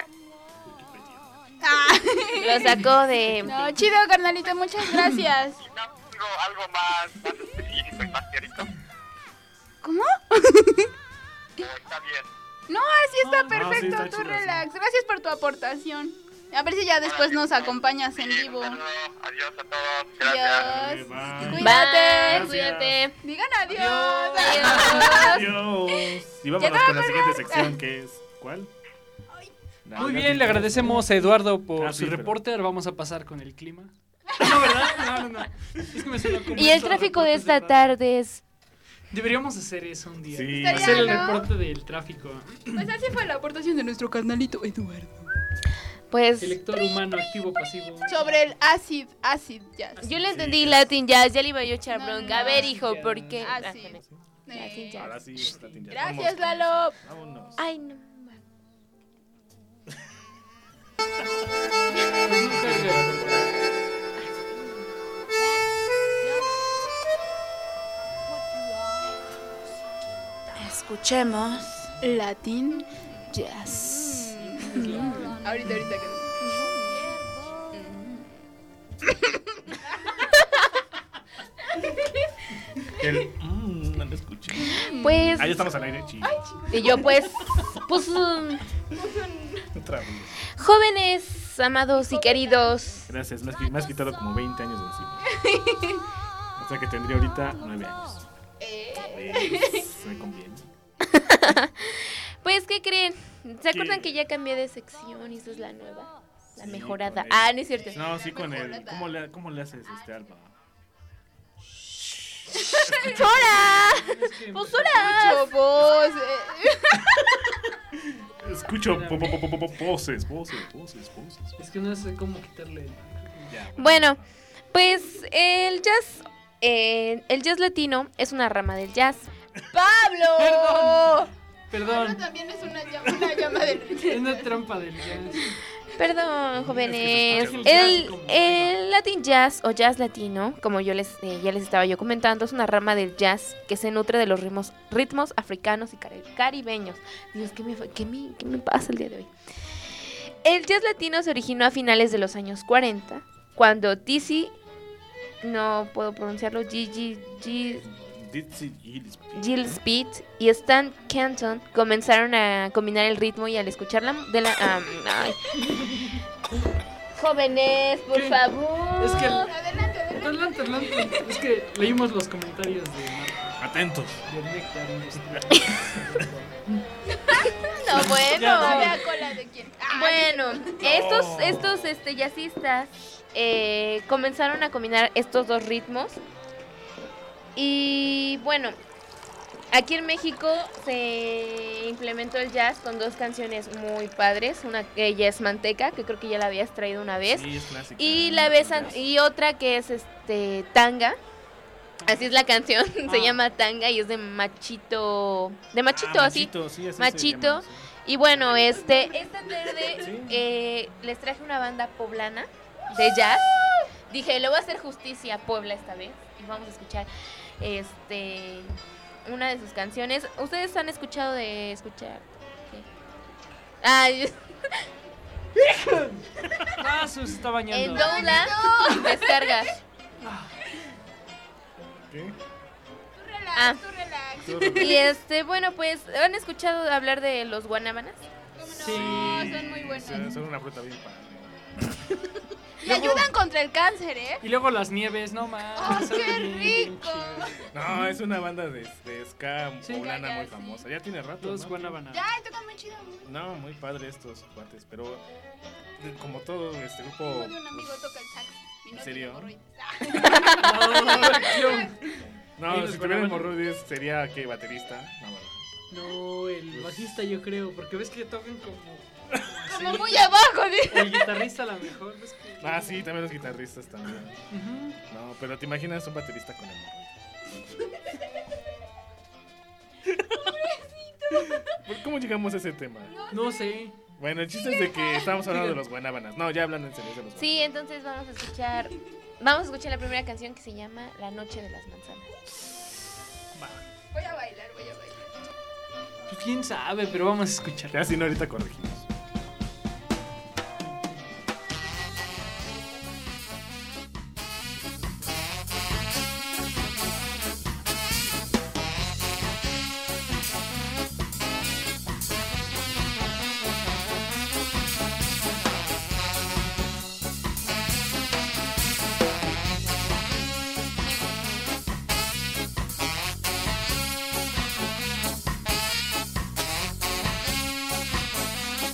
Lo sacó de... No, chido, carnalito, muchas gracias. Algo, algo más, más específico y más teórico. ¿Cómo? ¿O está bien? No, así está No, perfecto, sí, está tú chido, relax. Gracias por tu aportación. A ver si ya después nos acompañas en vivo. Adiós a todos. Gracias. Adiós. Bye. Cuídate. Gracias. Cuídate. Digan adiós. Adiós. Y vámonos Ya con la no, siguiente no. sección, que es ¿cuál? La- Muy la bien, le siguiente. agradecemos a Eduardo por Ah, sí, su pero- reporte. Vamos a pasar con el clima. No, ¿verdad? No, no, no. Es que me suena como Y el esos tráfico de reportes esta radio. tarde es... Deberíamos hacer eso un día. Sí. Hacer el Estaría, ¿no? reporte del tráfico. Pues así fue la aportación de nuestro carnalito Eduardo. Pues... El lector humano activo pasivo. Sobre el acid, acid jazz. Yo le entendí Latin Jazz, ya le iba yo a echar No, bronca. no, a ver, Latin hijo, Jazz. ¿por qué? Ah, Ah, sí. Latin Jazz. Ahora sí, Latin Jazz. Gracias, Vamos. Lalo. Vámonos. Ay, no. Escuchemos Latin jazz. Mm. Ahorita, ahorita que... El, mm, no lo escuché. Pues... Ahí estamos al aire, chido. Y yo pues... Pues... um, Otra vez. jóvenes, amados y queridos. Gracias, me has, me has quitado como veinte años de encima. O sea que tendría ahorita nueve años. Eh, me conviene. Pues, ¿qué creen? ¿Se acuerdan ¿Qué? que ya cambié de sección y esta es la nueva? La Sí, mejorada. con el- Ah, no es cierto. No, sí con el... ¿Cómo le, cómo le haces este Alba? ¡Hola! ¡Pues hola! Mucho voz. Escucho po, po, po, po, po, voces, voces, voces, voces. Es que no sé cómo quitarle. Ya, Bueno, pues el jazz, eh, el jazz latino es una rama del jazz. ¡Pablo! Perdón, También es una llama, una llama del... es una trampa del jazz. Perdón, jóvenes. Es que se El, escucha. el Latin Jazz o jazz latino, como yo les eh, ya les estaba yo comentando, es una rama del jazz que se nutre de los ritmos, ritmos africanos y cari- caribeños. Dios, ¿qué me, fa- qué, me, ¿qué me pasa el día de hoy? El jazz latino se originó a finales de los años cuarenta, cuando Dizzy, no puedo pronunciarlo, Gigi, G, Dizzy Gillespie. Gillespie y Stan Kenton comenzaron a combinar el ritmo y al escuchar la de la am, ay. Jóvenes, por ¿Qué? favor. Es que el- Adelante, adelante. Adelante, adelante. Es que leímos los comentarios de Atentos. del Néctar Industrial. No, bueno. Ya, ¿La cola de quién? Ah, Bueno, estos, estos este, jazzistas eh, comenzaron a combinar estos dos ritmos. Y bueno, aquí en México se implementó el jazz con dos canciones muy padres. Una que ella es Manteca, que creo que ya la habías traído una vez. Sí, es clásica. Y la vez an- y otra que es este Tanga. Así es la canción, se Ah. llama Tanga y es de Machito, de Machito, Ah, así. Machito, sí, así se Machito. llama, sí. Y bueno, este esta tarde Sí. eh, les traje una banda poblana de jazz. Dije, le voy a hacer justicia a Puebla esta vez y vamos a escuchar este una de sus canciones. ¿Ustedes han escuchado de escuchar? ¿Qué? Ay, Ah, se está bañando. en Download descargas. ¿Qué? Tú relax, Ah. tú relax. Tú, Roberto. Y este, bueno, pues, ¿han escuchado hablar de los guanábanas? ¿Cómo no? Sí. Son muy buenos. Son, son una fruta bien padre. Y ayudan contra el cáncer, ¿eh? Y luego las nieves, no más. ¡Oh, qué rico! No, es una banda de, de ska Sí. poblana Ya, ya, muy sí. famosa. Ya tiene rato, Dos ¿no? guanábanas. Ya, tocan muy chido. No, muy padre estos cuates, pero eh, como todo este grupo... Uno de un amigo toca el sax. Y no ¿En serio? tiene hemorroides. No, ¿Y los si tuviera guanábanas? hemorroides sería que baterista. No, ¿verdad? No, el bajista yo creo, porque ves que tocan como... Como así. muy abajo, O ¿sí? el guitarrista a lo mejor, ves que... Ah, sí, también los guitarristas también. Ujú. No, pero te imaginas un baterista con hemorroides. ¿Por- ¿Cómo llegamos a ese tema? No sé. Bueno, el chiste es de que estábamos hablando de los guanábanas. No, ya hablando en serio de los Sí, entonces vamos a escuchar, vamos a escuchar la primera canción que se llama La Noche de las Manzanas. Voy a bailar, voy a bailar. Pues quién sabe, pero vamos a escuchar. Ya si no, ahorita corregimos. Thank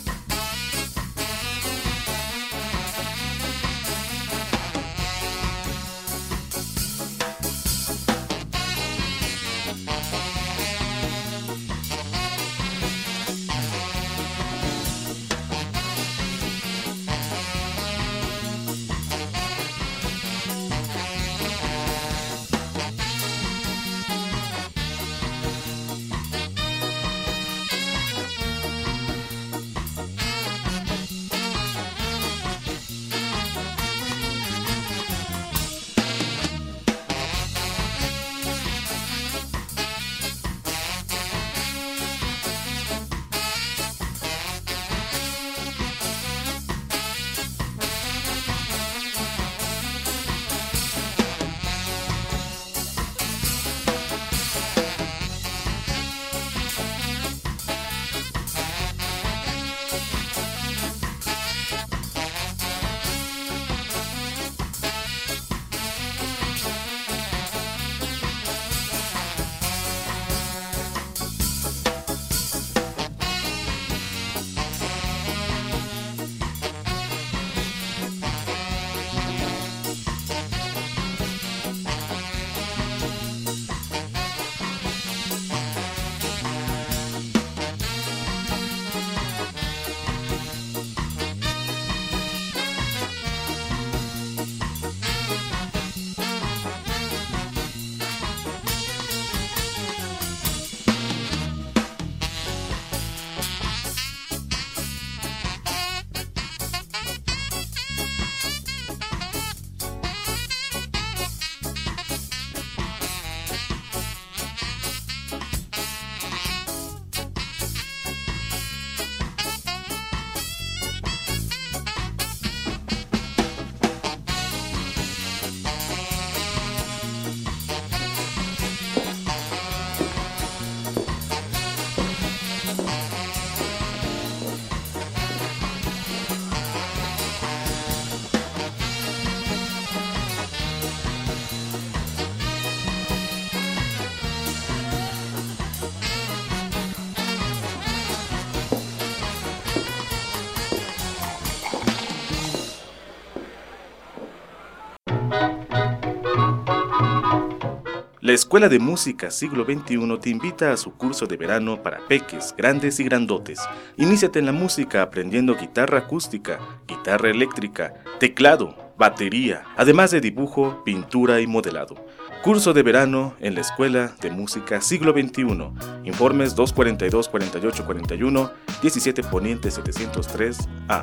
La Escuela de Música Siglo veintiuno te invita a su curso de verano para peques, grandes y grandotes. Iníciate en la música aprendiendo guitarra acústica, guitarra eléctrica, teclado, batería, además de dibujo, pintura y modelado. Curso de verano en la Escuela de Música Siglo veintiuno. Informes dos cuarenta y dos, cuarenta y ocho, cuarenta y uno, diecisiete Poniente setecientos tres A.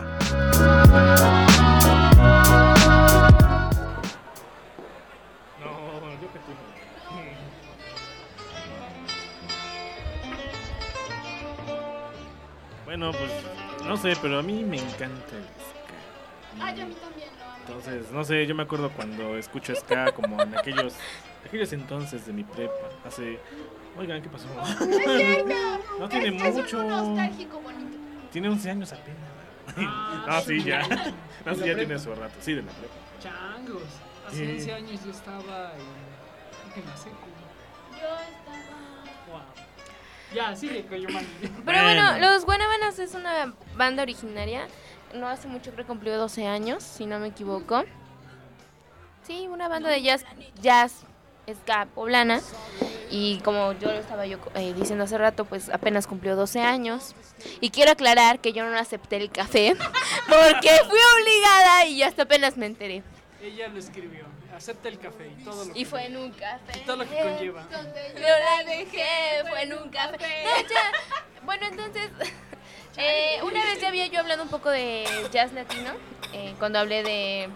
Bueno, pues no sé, pero a mí me encanta el ska. Ay, a mí también lo amo. Entonces, no sé, yo me acuerdo cuando escucho ska como en aquellos aquellos entonces de mi prepa, hace... Oigan, ¿qué pasó? No tiene mucho. Nostálgico bonito. Tiene once años apenas. Ah, sí, ya. No, sí, ya tiene su rato. Sí, de la prepa. Changos. Hace Sí. once años yo estaba en, en la secu. Yo estaba... Wow. Ya, sigue, Coyomani. Pero bueno, los Guanábanas es una banda originaria. No hace mucho, creo que cumplió doce años, si no me equivoco. Sí, una banda de jazz, jazz, ska poblana. Y como yo lo estaba yo eh, diciendo hace rato, pues apenas cumplió doce años. Y quiero aclarar que yo no acepté el café porque fui obligada y hasta apenas me enteré. Ella lo escribió. Acepta el café y todo lo que Y fue en un café. y todo lo que conlleva. Yo la dejé, fue en un café. No, ya. Bueno, entonces, eh, una vez ya había yo hablado un poco de jazz latino, eh, cuando hablé de...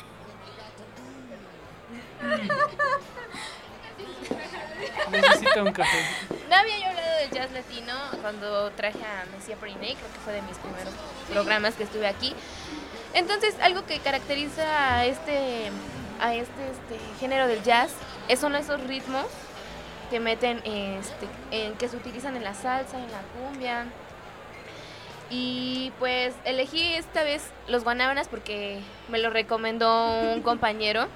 Necesita un café. No había yo hablado del jazz latino cuando traje a Messia Periné, creo que fue de mis primeros programas que estuve aquí. Entonces, algo que caracteriza a este, a este, este género del jazz es- son esos ritmos que meten, este, en, que se utilizan en la salsa, en la cumbia. Y pues elegí esta vez los Guanábanas porque me lo recomendó un compañero.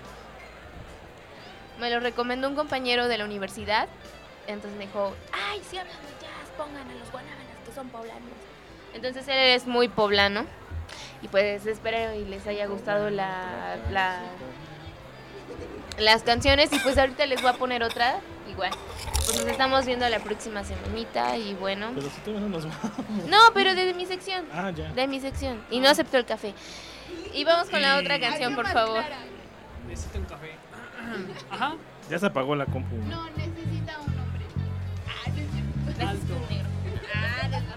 Me lo recomendó un compañero de la universidad. Entonces me dijo, ay, si hablan de jazz, pongan a los Guanábanas que son poblanos. Entonces él es muy poblano. Y pues espero y les haya gustado la, la las canciones. Y pues ahorita les voy a poner otra, igual. Pues nos estamos viendo la próxima semanita y bueno. Pero si todavía no nos vamos. No, pero desde mi sección. Ah, ya. De mi sección. Y no aceptó el café. Y vamos con la otra canción, por favor. Necesita un café. Ajá. Ya se apagó la compu. No, necesita un hombre. Ah, necesita Alto. un negro. Ah, necesita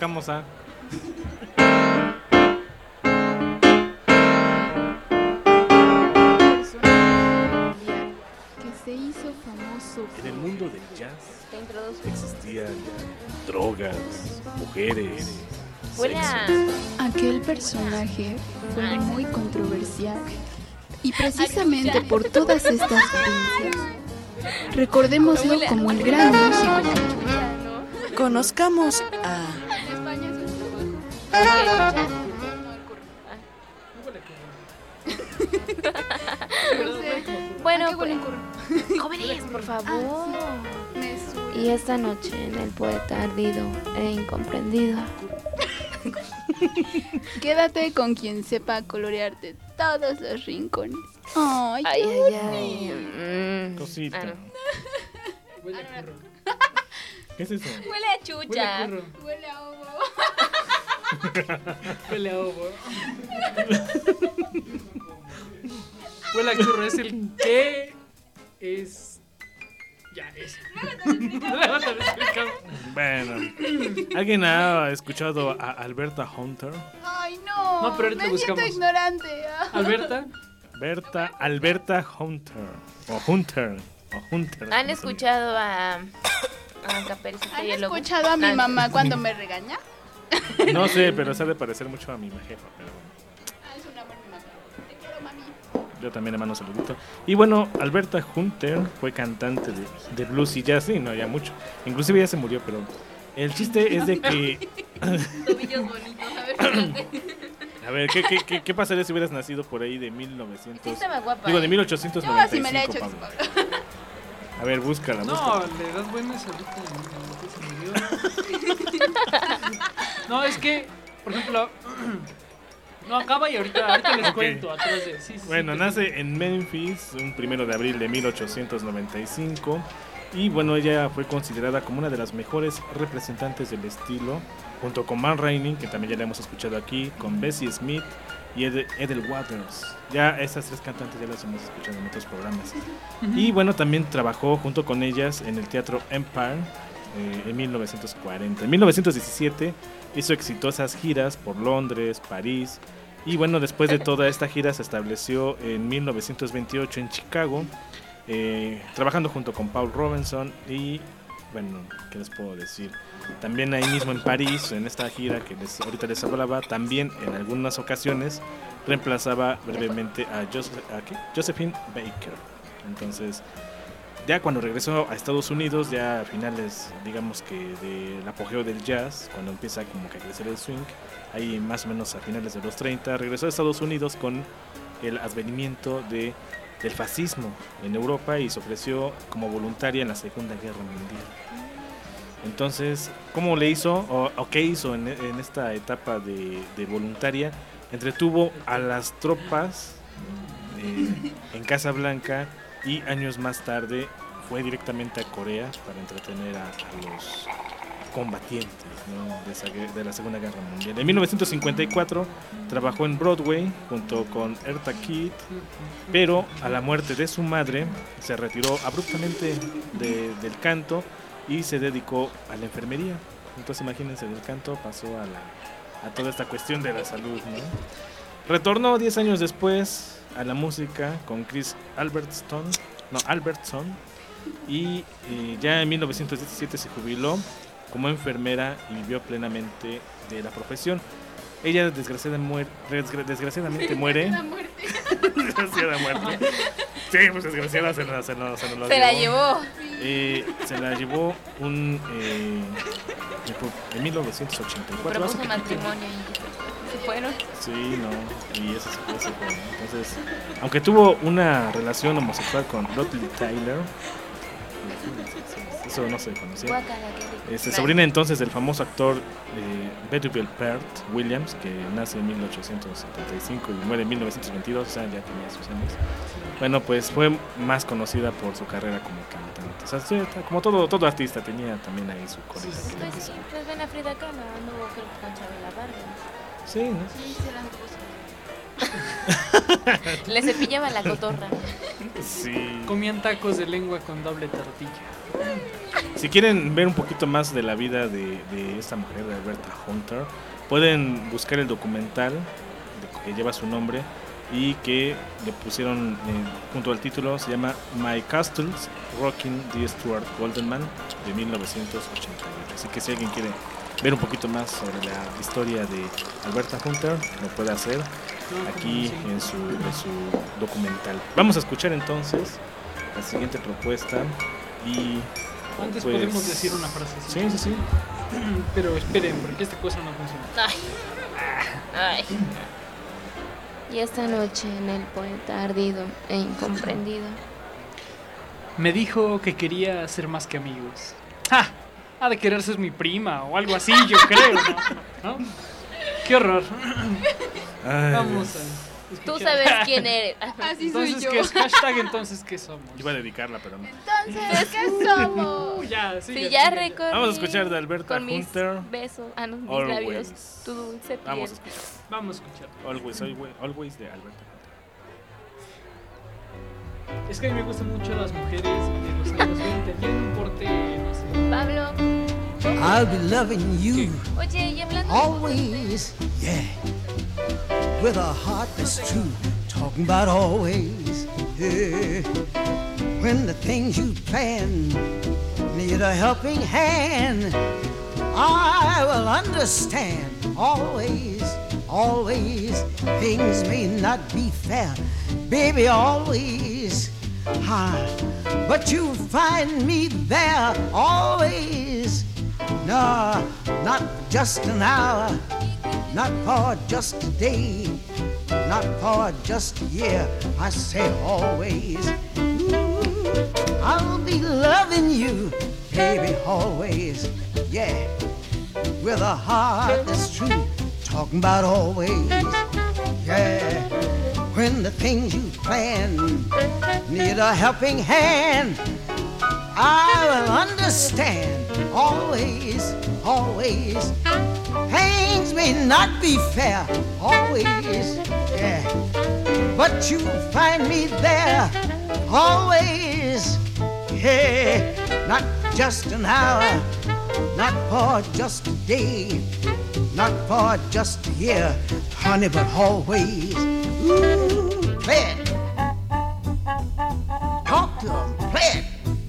pasamos a... Que se hizo famoso. En el mundo del jazz existían drogas, mujeres. Huele a... Aquel personaje fue muy controversial y precisamente por todas estas vivencias, recordémoslo como el gran músico. Conozcamos a... Bueno, pues, jóvenes, por favor. Y esta noche en el poeta ardido e incomprendido. Quédate con quien sepa colorearte todos los rincones. Ay, ay, qué ay, ay. Mm. Cosita. Ah, no. Huele a curro. ¿Qué es eso? Huele a chucha. Huele a curro. Huele a ovo. Huele a ovo. Huele a curro, es el que es... Ya, es. Bueno, ¿alguien ha escuchado a Alberta Hunter? Ay, no. No, pero ahorita me siento buscamos. ignorante. ¿Alberta? Berta, Alberta Hunter. O Hunter. O Hunter. ¿Han escuchado a, a Caperucita ¿Han y el Lobo? escuchado a mi Ah, mamá cuando me regaña? No sé, pero se ha de parecer mucho a mi jefa. Pero bueno. Ah, es un amor, mi mamá. Te quiero, mami. Yo también le mando un saludito. Y bueno, Alberta Hunter fue cantante de, de blues y jazz, sí, no, ya mucho. Inclusive ya se murió, pero el chiste es de que... Tobillos bonitos, a ver, espérate. A ver, ¿qué, qué, qué, qué pasaría si hubieras nacido por ahí de mil novecientos? Sí estaba guapa, Digo, de ¿eh? mil ochocientos noventa y Yo así me la he cinco, hecho, Pablo. A ver, búscala, No, búscala. le das buenas ahorita. Se murió. No, es que, por ejemplo... No, acaba y ahorita, ahorita les Ok. cuento. Atrás de, sí, sí, Bueno, sí, nace en Memphis un primero de abril de mil ochocientos noventa y cinco y bueno, ella fue considerada como una de las mejores representantes del estilo, junto con Man Rainey, que también ya la hemos escuchado aquí, con Bessie Smith y Ed- Ethel Waters. Ya estas tres cantantes ya las hemos escuchado en otros programas. Y bueno, también trabajó junto con ellas en el Teatro Empire eh, en mil novecientos cuarenta. En mil novecientos diecisiete hizo exitosas giras por Londres, París. Y bueno, después de toda esta gira se estableció en mil novecientos veintiocho en Chicago, eh, trabajando junto con Paul Robinson y, bueno, ¿qué les puedo decir? También ahí mismo en París, en esta gira que les, ahorita les hablaba, también en algunas ocasiones reemplazaba brevemente a, Joseph, ¿a qué? Josephine Baker. Entonces, ya cuando regresó a Estados Unidos, ya a finales, digamos que del apogeo del jazz, cuando empieza como que a crecer el swing, ahí más o menos a finales de los treinta, regresó a Estados Unidos con el advenimiento de, del fascismo en Europa y se ofreció como voluntaria en la Segunda Guerra Mundial. Entonces, ¿cómo le hizo o, o qué hizo en, en esta etapa de, de voluntaria? Entretuvo a las tropas eh, en Casa Blanca y años más tarde fue directamente a Corea para entretener a, a los combatientes, ¿no? de, esa, de la Segunda Guerra Mundial. En mil novecientos cincuenta y cuatro trabajó en Broadway junto con Eartha Kitt, pero a la muerte de su madre se retiró abruptamente de, del canto y se dedicó a la enfermería. Entonces imagínense, del canto pasó a, la, a toda esta cuestión de la salud, ¿no? Retornó diez años después a la música con Chris Albertson, no, Albertson y eh, ya en mil novecientos diecisiete se jubiló como enfermera y vivió plenamente de la profesión. Ella desgraciadamente muere, desgraciadamente muere. Desgraciada muerte. Sí, pues desgraciada se, la, se, la, se, la, se la llevó. Eh, se la llevó un eh, en mil novecientos ochenta y cuatro. Propuso matrimonio y se fueron. Sí, no, y eso se fue, se fue, ¿no? Entonces, aunque tuvo una relación homosexual con Dudley Tyler, eso no se conocía. Este, sobrina entonces del famoso actor eh, Bedivere Peart Williams, que nace en mil ochocientos setenta y cinco y muere en mil novecientos veintidós, o sea, ya tenía sus años. Bueno, pues fue más conocida por su carrera como cantante. O sea, sí, como todo, todo artista tenía también ahí su colita. Sí, pues sí, pues ven a Frida Kahlo, anduvo con Chabela Vargas. Sí, ¿no? Sí, se las puso. Le cepillaba la cotorra. Sí. Comían tacos de lengua con doble tortilla. Si quieren ver un poquito más de la vida de, de esta mujer, de Alberta Hunter, pueden buscar el documental de, que lleva su nombre y que le pusieron eh, junto al título, se llama My Castles Rocking the Stuart Goldman de mil novecientos ochenta y ocho. Así que si alguien quiere ver un poquito más sobre la historia de Alberta Hunter, lo puede hacer aquí en su, en su documental. Vamos a escuchar entonces la siguiente propuesta y antes pues, podemos decir una frase. Sí, sí, sí. Pero esperen, porque esta cosa no funciona. Ay. Ay. Y esta noche en el poeta ardido e incomprendido me dijo que quería ser más que amigos. ¡Ja! Ha de querer ser mi prima o algo así, yo creo, ¿no? ¿No? ¡Qué horror! Ay, Vamos Dios. a escuchar. Tú sabes quién eres. Así soy Entonces, yo. ¿qué es? Hashtag entonces, ¿qué somos? Iba a dedicarla, pero no. Entonces, ¿qué somos? Uh, ya, Si sigue, ya sigue. recorrí Vamos a escuchar de Alberta con mis Hunter. besos, ah no, mis Always. labios, tu dulce piel. Vamos a escuchar. Vamos a escuchar. Always, always, always de Alberta Hunter. Es que a mí me gustan mucho las mujeres de los años veinte. Tienen un porte, no sé. Pablo. I'll be loving you Oye, y hablando always, yeah, with a heart that's true, talking about always, yeah. When the things you plan need a helping hand, I will understand. Always, always, things may not be fair, baby, always, ah, but you'll find me there, always. No, not just an hour, not for just a day, not for just a year, I say always. Ooh, I'll be loving you, baby, always, yeah, with a heart that's true, talking about always, yeah. When the things you plan need a helping hand, I will understand, always, always. Things may not be fair, always, yeah, but you'll find me there, always, yeah. Not just an hour, not for just a day, not for just a year, honey, but always. Ooh, play it. Talk to 'em, play it.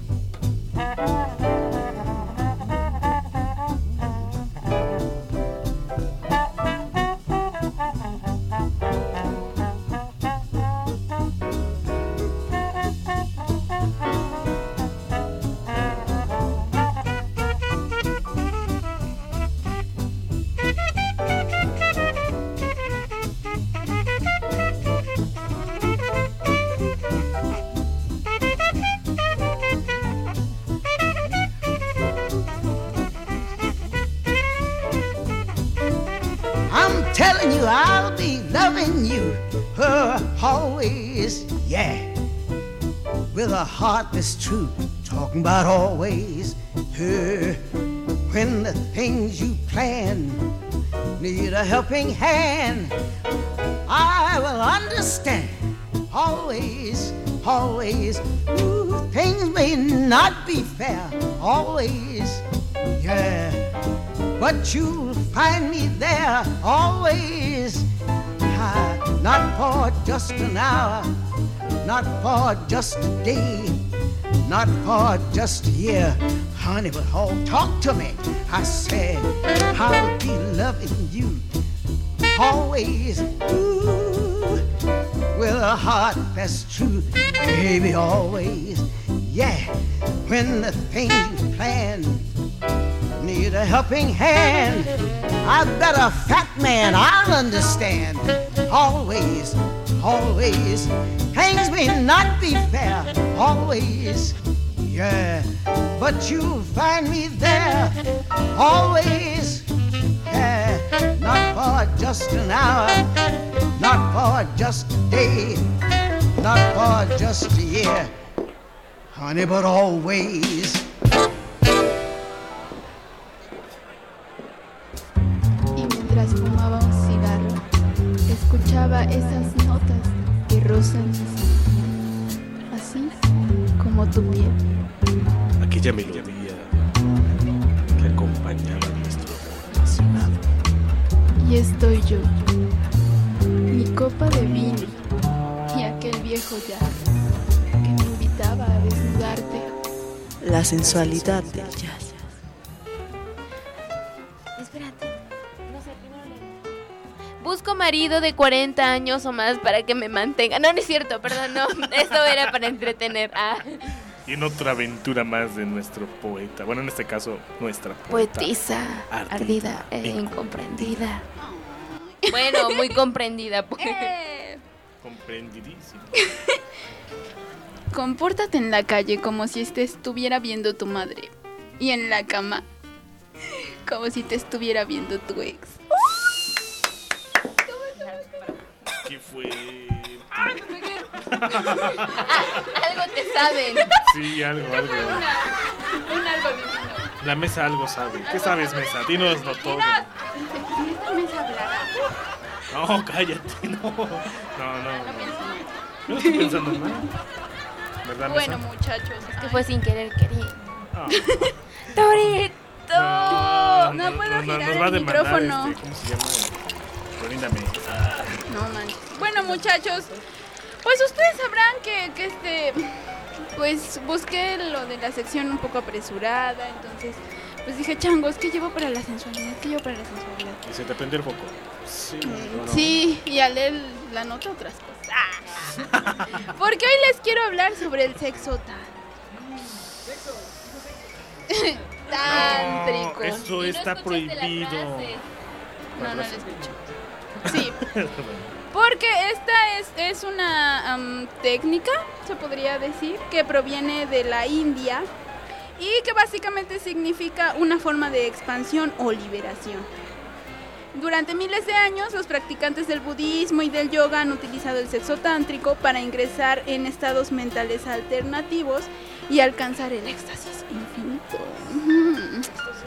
Telling you I'll be loving you uh, always, yeah, with a heart that's true, talking about always, uh, when the things you plan need a helping hand, I will understand, always, always. Ooh, things may not be fair, always, yeah, but you'll find me there, always. Ah, not for just an hour, not for just a day, not for just a year, honey, but oh, talk to me. I said I'll be loving you always, ooh, with a heart that's true, baby, always, yeah. When the things you plan need a helping hand, I bet a fat man I'll understand, always, always. Things may not be fair, always, yeah, but you'll find me there, always, yeah. Not for just an hour, not for just a day, not for just a year, honey, but always. Mientras fumaba un cigarro, escuchaba esas notas que rozan mis manos, así como tu piel. Aquella melodía acompañaba nuestro amor apasionado. Y estoy yo, mi copa de vino y aquel viejo jazz que me invitaba a desnudarte. La sensualidad del jazz. Espérate. No sé, primero le... Busco marido de cuarenta años o más para que me mantenga. No, no es cierto, perdón, no. Esto era para entretener. Ah. Y en otra aventura más de nuestro poeta. Bueno, en este caso, nuestra poeta. Poetisa, ardida, ardida e incomprendida. incomprendida. Bueno, muy comprendida, pues. Eh, Comprendidísimo. compórtate en la calle como si te estuviera viendo tu madre. Y en la cama, como si te estuviera viendo tu ex. ¿Qué fue? Ah, algo te saben. Sí, algo, algo. Un algo divino. La mesa algo sabe. ¿Qué sabes, mesa? Dínoslo todo. Si esta mesa hablara. No, cállate, no. No, no. Yo no estoy pensando en nada. ¿Verdad, Bueno, mesa? muchachos. Es que fue sin querer queriendo. Ah. ¡Torito! No, No puedo girar nos va a el demandar, micrófono. este, ¿cómo se llama? Florinda Mesa. No manches. Bueno, muchachos, pues ustedes sabrán que, que este, pues busqué lo de la sección un poco apresurada, entonces, pues dije, changos, ¿qué llevo para la sensualidad? ¿Qué llevo para la sensualidad? Y se te prendió el foco. Sí, no, no. Sí, y al leer la nota otras cosas. Ah. Porque hoy les quiero hablar sobre el sexo tan. Tántrico. No, eso está prohibido. No, no lo escucho. Sí. Porque esta es, es una um, técnica, se podría decir, que proviene de la India y que básicamente significa una forma de expansión o liberación. Durante miles de años, los practicantes del budismo y del yoga han utilizado el sexo tántrico para ingresar en estados mentales alternativos y alcanzar el éxtasis infinito. Mm.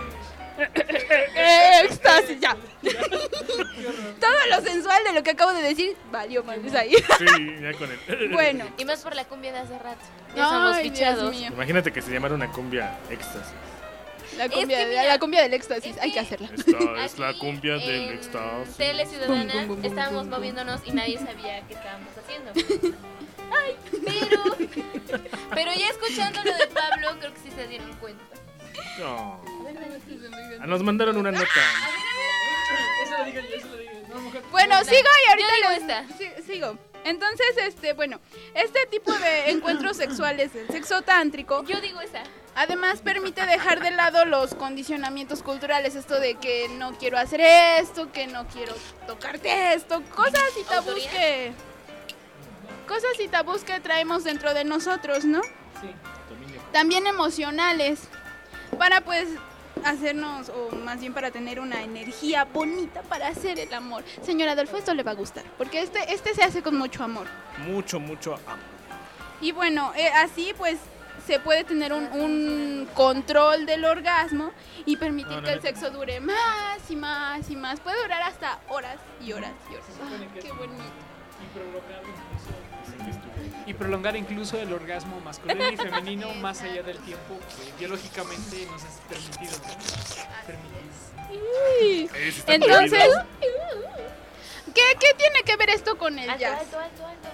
Éxtasis, ya. Todo lo sensual de lo que acabo de decir valió mal ahí. Sí, ya con él. Bueno. Y más por la cumbia de hace rato. Ya Ay, somos Dios fichados. mío. Imagínate que se llamara una cumbia éxtasis. La cumbia, Es que de- mira, la cumbia del éxtasis, hay que hacerla. Esta es la cumbia del En éxtasis. Tele Ciudadana Bum, bum, bum, bum, estábamos bum, bum. moviéndonos y nadie sabía qué estábamos haciendo. Ay, pero pero ya escuchando lo de Pablo, creo que sí se dieron cuenta. No. Ah, nos mandaron una nota. Eso lo digo yo, eso lo digo yo. No, mujer. Bueno, sigo y ahorita Yo digo les- esta. si- sigo. Entonces, este, bueno, este tipo de encuentros sexuales del sexo tántrico, Yo digo esa. además permite dejar de lado los condicionamientos culturales, esto de que no quiero hacer esto, que no quiero tocarte esto, cosas y tabús ¿Autoría? que cosas y tabús que traemos dentro de nosotros, ¿no? Sí. También emocionales, para pues hacernos, o más bien para tener una energía bonita para hacer el amor. Señora Adolfo, esto le va a gustar, porque este, este se hace con mucho amor. Mucho, mucho amor. Y bueno, eh, así pues se puede tener un, un control del orgasmo y permitir No, no, que el no. sexo dure más y más y más. Puede durar hasta horas y horas y horas. supone Ah, que qué es- bonito. Y prolongar incluso. Y prolongar incluso el orgasmo masculino y femenino más allá del tiempo que biológicamente nos es permitido. ¿no? Permitido. Sí. Eh, sí está Entonces, prohibido. ¿qué, ¿qué tiene que ver esto con el Alto, jazz? alto, alto, alto.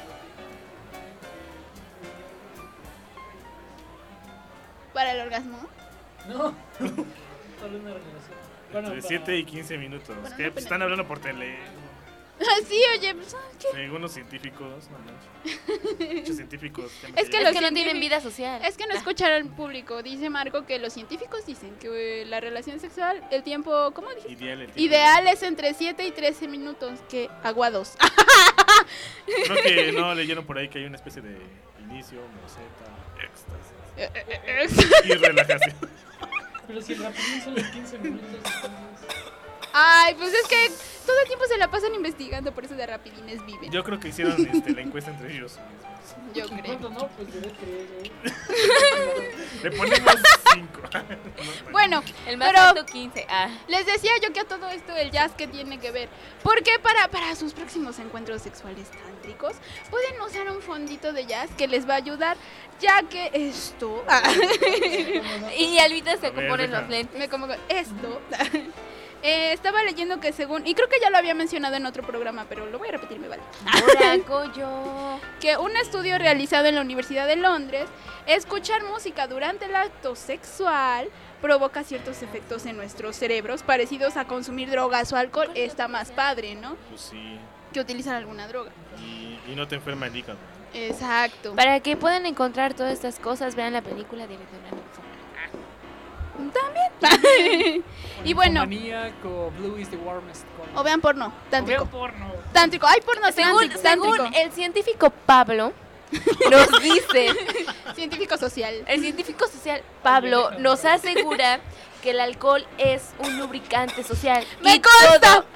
¿Para el orgasmo? No. Solo una relación. Bueno, De para- siete y quince minutos. Bueno, Que no pues, pena. están hablando por tele. Ah, sí, oye, pues, ah, ¿qué? Según los científicos, no manches. Muchos científicos. ya me Es que callan. los Es que no tienen científicos- vida social. Es que no escucharon el público. Dice Marco que los científicos dicen que eh, la relación sexual, el tiempo, ¿cómo dijiste? Ideal, el tiempo. Ideal es entre siete y trece minutos, que aguados. Creo que no leyeron por ahí que hay una especie de inicio, meseta, éxtasis y relajación. Pero si el rapidín son los quince minutos, entonces. Ay, pues es que todo el tiempo se la pasan investigando, por eso de rapidines viven. Yo creo que hicieron este, la encuesta entre ellos mismos. Yo creo. ¿Cuánto no? Pues debe creer, güey. Le ponemos cinco. Bueno, El más pero alto quince. Ah. les decía yo que a todo esto el jazz que tiene que ver. Porque para, para sus próximos encuentros sexuales tántricos pueden usar un fondito de jazz que les va a ayudar, ya que esto... Y Albita se A ver, compone deja. los lentes. Me como esto... Eh, estaba leyendo que según, y creo que ya lo había mencionado en otro programa, pero lo voy a repetir, me vale. Ahora Goyo. Que un estudio realizado en la Universidad de Londres, escuchar música durante el acto sexual provoca ciertos efectos en nuestros cerebros parecidos a consumir drogas o alcohol. Está más padre, ¿no? Pues sí. Que utilizan alguna droga. Y, y no te enferma el hígado. Exacto. Para que puedan encontrar todas estas cosas, vean la película Director También. Y bueno, Maníaco, Blue is the warmest color. o vean porno, tántrico. O vean porno. Tántrico, hay porno Según, tántrico. según tántrico. el científico Pablo, nos dice, Científico social. el científico social Pablo nos asegura que el alcohol es un lubricante social. ¡Me y consta! todo-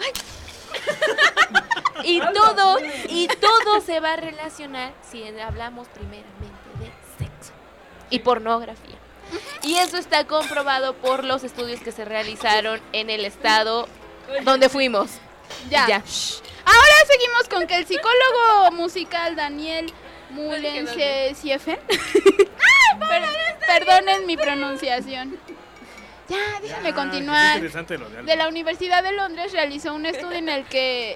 y todo, y todo se va a relacionar si hablamos primeramente de sexo y pornografía. Y eso está comprobado por los estudios que se realizaron en el estado donde fuimos. Ya. Ya. Ahora seguimos con que el psicólogo musical Daniel Mullensiefen per perdonen mi pronunciación. Ya, déjame Ah, continuar. qué interesante lo de Alba. De la Universidad de Londres realizó un estudio en el que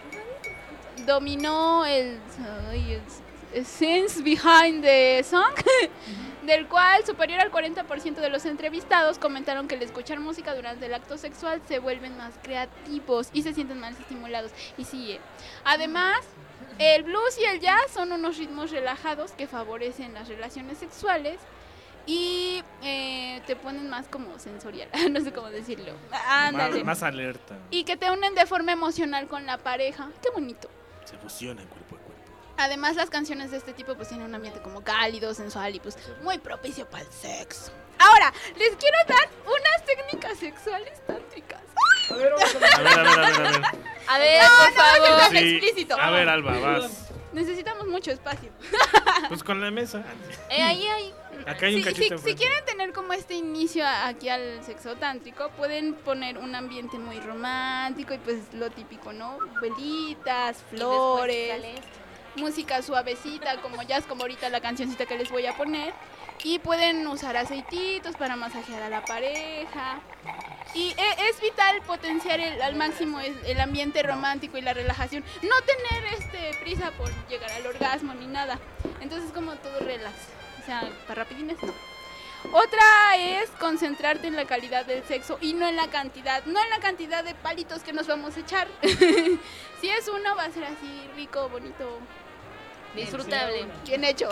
dominó el, ay, el, el sense behind the song, del cual superior al cuarenta por ciento de los entrevistados comentaron que al escuchar música durante el acto sexual se vuelven más creativos y se sienten más estimulados. Y sigue. Además, el blues y el jazz son unos ritmos relajados que favorecen las relaciones sexuales y eh, te ponen más como sensorial, no sé cómo decirlo. Ándale. Más, más alerta. Y que te unen de forma emocional con la pareja. Qué bonito. Se fusionan cuerpo a cuerpo. Además, las canciones de este tipo pues tienen un ambiente como cálido, sensual y pues muy propicio para el sexo. Ahora, les quiero dar unas técnicas sexuales tántricas. A ver, vamos a ver. A ver, a ver, a ver, a ver. A ver, No, por no, va a ser favor. tan Sí. explícito. A ver, Alba, vas. Necesitamos mucho espacio. Pues con la mesa. Eh, ahí, ahí. Acá hay un Sí, cachito sí, si enfrente. quieren tener como este inicio a- aquí al sexo tántrico, pueden poner un ambiente muy romántico y pues lo típico, ¿no? Velitas, flores, música suavecita, como jazz, como ahorita la cancioncita que les voy a poner. Y pueden usar aceititos para masajear a la pareja. Y e- es vital potenciar el- al máximo el, el ambiente romántico y la relajación. No tener este prisa por llegar al orgasmo ni nada. Entonces como todo relax. O sea, para rapidines no. Otra es concentrarte en la calidad del sexo y no en la cantidad. No en la cantidad de palitos que nos vamos a echar. Si es uno va a ser así rico, bonito, Disfrutable. bien hecho.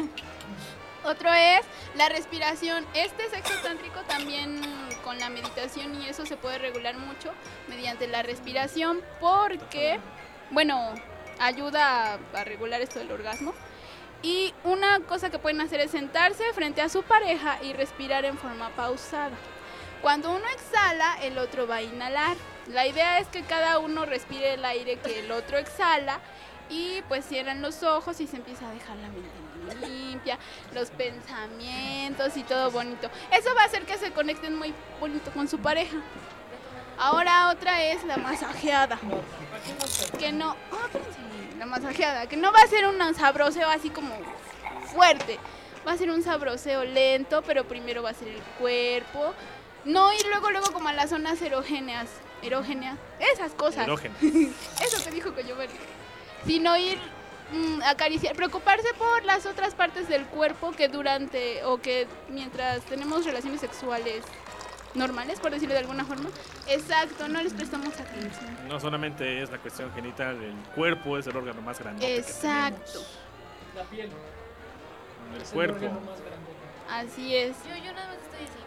Otro es la respiración. Este sexo tántrico también con la meditación y eso se puede regular mucho mediante la respiración porque, bueno, ayuda a, a regular esto del orgasmo. Y una cosa que pueden hacer es sentarse frente a su pareja y respirar en forma pausada. Cuando uno exhala, el otro va a inhalar. La idea es que cada uno respire el aire que el otro exhala y pues cierran los ojos y se empieza a dejar la mente limpia, los pensamientos y todo bonito. Eso va a hacer que se conecten muy bonito con su pareja. Ahora otra es la masajeada. Que no, oh, espérense, la masajeada, que no va a ser un sabroseo así como fuerte. Va a ser un sabroseo lento, pero primero va a ser el cuerpo. No ir luego, luego como a las zonas erógenas. Erógenas, esas cosas. Erógeno. Eso que dijo Coyover. Sino ir mm, acariciar, preocuparse por las otras partes del cuerpo que durante o que mientras tenemos relaciones sexuales normales, por decirlo de alguna forma. Exacto, no les prestamos atención. No solamente es la cuestión genital, el cuerpo es el órgano más grande. Exacto. La piel. El Es cuerpo. órgano más grande. Así es. Yo, yo nada más estoy así.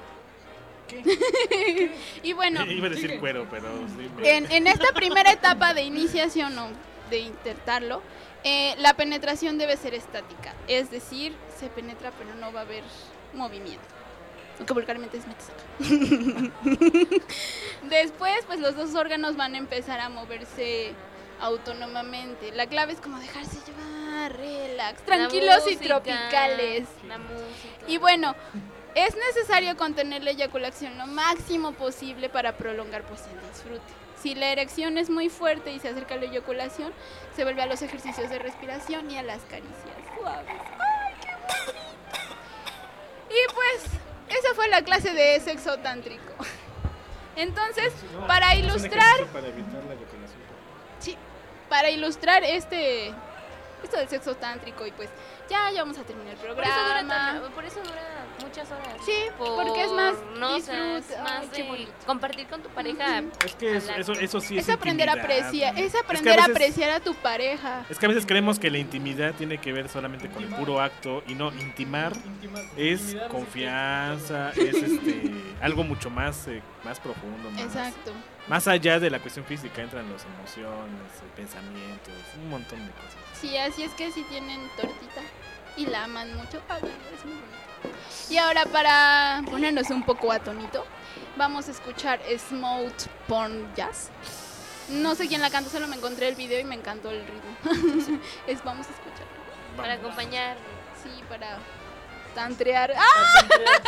Y bueno, Iba a decir cuero, pero sí, en, en esta primera etapa de iniciación o de intentarlo, eh, la penetración debe ser estática. Es decir, se penetra pero no va a haber movimiento. lo que vulgarmente es metesaca. Después, pues los dos órganos van a empezar a moverse autónomamente. La clave es como dejarse llevar, relax, tranquilos y música, tropicales. La música. Y bueno, es necesario contener la eyaculación lo máximo posible para prolongar pues el disfrute. Si la erección es muy fuerte y se acerca a la eyaculación, se vuelve a los ejercicios de respiración y a las caricias suaves. ¡Ay, qué bonito! Y pues, esa fue la clase de sexo tántrico. Entonces, para ilustrar... Para evitar la eyaculación. Sí, para ilustrar este... esto del sexo tántrico y pues ya, ya vamos a terminar el Por eso programa. dura, tan- por eso dura muchas horas. Sí, porque es más no, o sea, es disfrute. más Ay, qué de bonito. compartir con tu pareja. Es que es- hablar. eso, eso sí es Es aprender a intimidad, apreciar, ¿no? es Es que aprender a veces- apreciar a tu pareja. Es que a veces creemos que la intimidad tiene que ver solamente con el puro acto y no, intimar es confianza, es este algo mucho más, eh, más profundo, más, Exacto. más allá de la cuestión física, entran las emociones, eh, pensamientos, un montón de cosas. Sí, así es que si tienen tortita y la aman mucho, ay, es muy bonito. Y ahora para ponernos un poco a tonito, vamos a escuchar Smooth Porn Jazz. No sé quién la canta, solo me encontré el video y me encantó el ritmo. es, vamos a escuchar. Para acompañar. Sí, para tantrear. ¡Ah!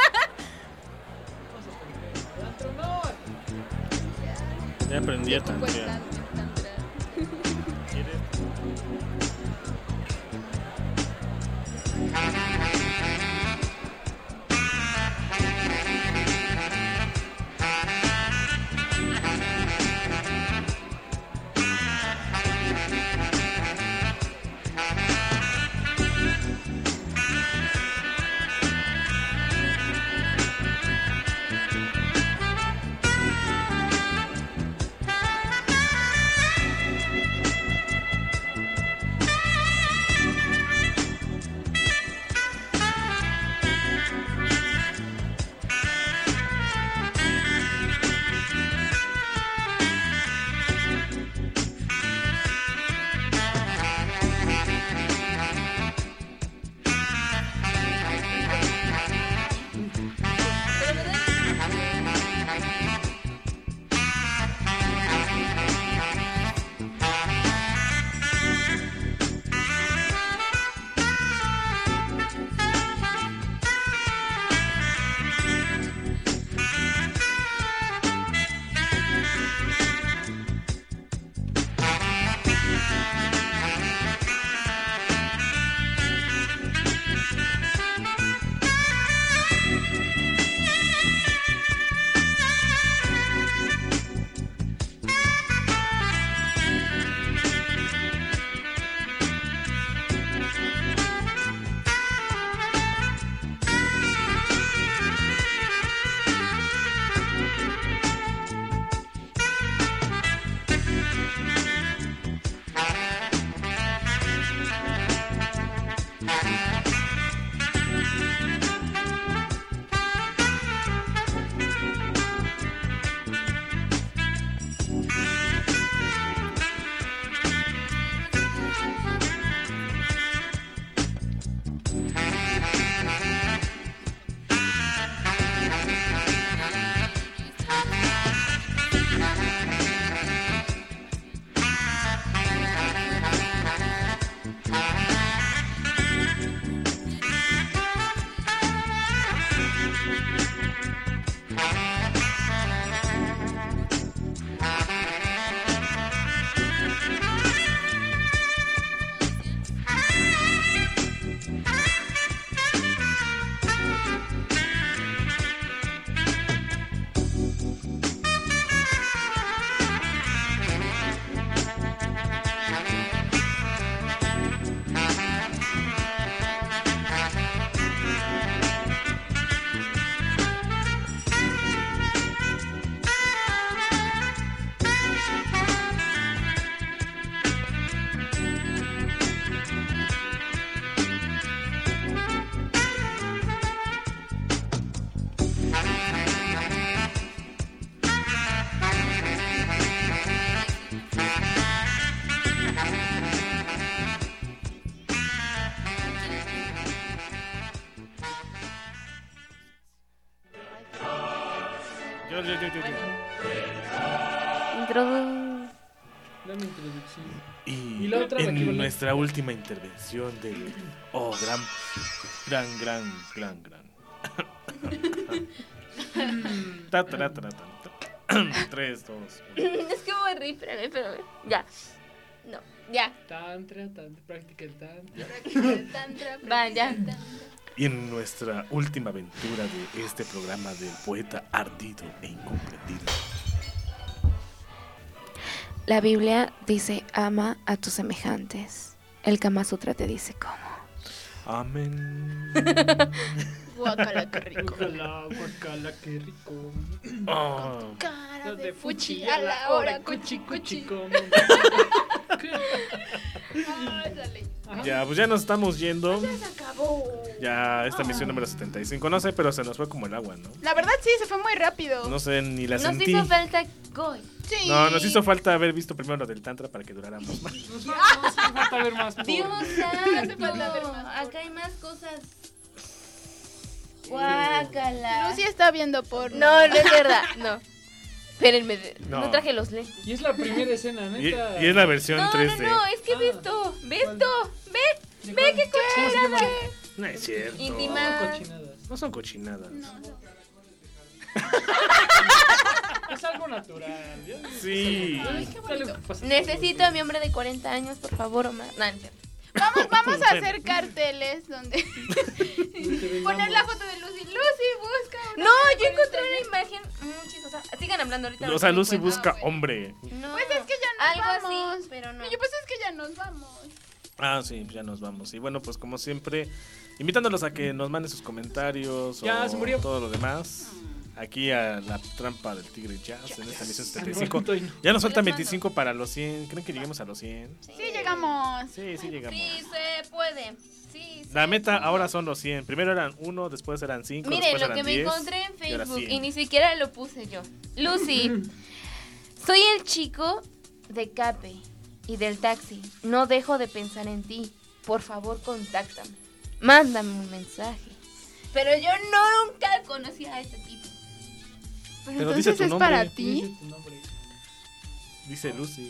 Ya aprendí a Pues, tantear. tan- tantrear. Thank you. Dame introducción. Y, Y la otra, la en equivalente. nuestra última intervención del... Oh, gran, gran, gran, gran, gran. Ta, ta, ta, ta, ta, ta. Tres, dos, uno. Es que voy a reír, espérame, espérame. Ya. No, ya. Tantra, tantra, práctica el tantra. Tantra, Va, ya. Y en nuestra última aventura de este programa del poeta ardido e incomprendido. La Biblia dice ama a tus semejantes. El Kama Sutra te dice cómo. Amén. Guacala, qué rico. Guacala, guacala, qué rico. Oh. Cara de fuchi a la hora, cuchi, cuchi. Ay, dale. Ya, pues ya nos estamos yendo. Ya se acabó. Ya esta misión número setenta y cinco, no sé, pero se nos fue como el agua, ¿no? La verdad sí, se fue muy rápido. No sé, ni la Nos sentí. hizo falta Goy. Sí. No, nos hizo falta haber visto primero lo del tantra para que duráramos más. Nos va- nos hace falta ver más. por- Dios hace falta ver santo. más. Acá hay más cosas. Guácala. Lucy está viendo porno. No, no es verdad. No. Espérenme. No, No. traje los lentes. Y es la primera escena, Y, neta. y es la versión No, tres no, D. no. Es que ve esto. Ve esto. Ve. Ve qué cochinada. No es cierto. Íntima. Cochinadas. No son cochinadas. Es algo natural. ya no- Sí. Ay, qué bonito. Necesito a mi hombre de cuarenta años, por favor, o más. No, no es cierto. Vamos, vamos a hacer carteles donde poner la foto de Lucy. Lucy, busca. una No, mujer yo encontré cuarenta una imagen muy chistosa. Sigan hablando ahorita. O sea, no Lucy encuentro. busca hombre. No. Pues es que ya nos Algo vamos. así, pero no. Y yo pues es que ya nos vamos. Ah, sí, pues ya nos vamos. Y bueno, pues como siempre, invitándolos a que nos manden sus comentarios Ya, o se murió. todo lo demás. Aquí a la trampa del Tigre Jazz en esta misión setenta y cinco. Estoy- no. Ya nos faltan veinticinco para los cien. ¿Creen que lleguemos a los cien? Sí, llegamos. Sí, sí llegamos. Sí, se puede. Sí, La se meta puede. ahora son los cien. Primero eran uno, después eran cinco, Miren, después lo eran que me diez, encontré en y ahora Facebook y cien. ni siquiera lo puse yo. Lucy, soy el chico de Cape y del taxi. No dejo de pensar en ti. Por favor, contáctame. Mándame un mensaje. Pero yo no nunca conocí a ese tipo. Pero, Pero dice entonces tu es nombre. para Dice ti. tu nombre. Dice Lucy.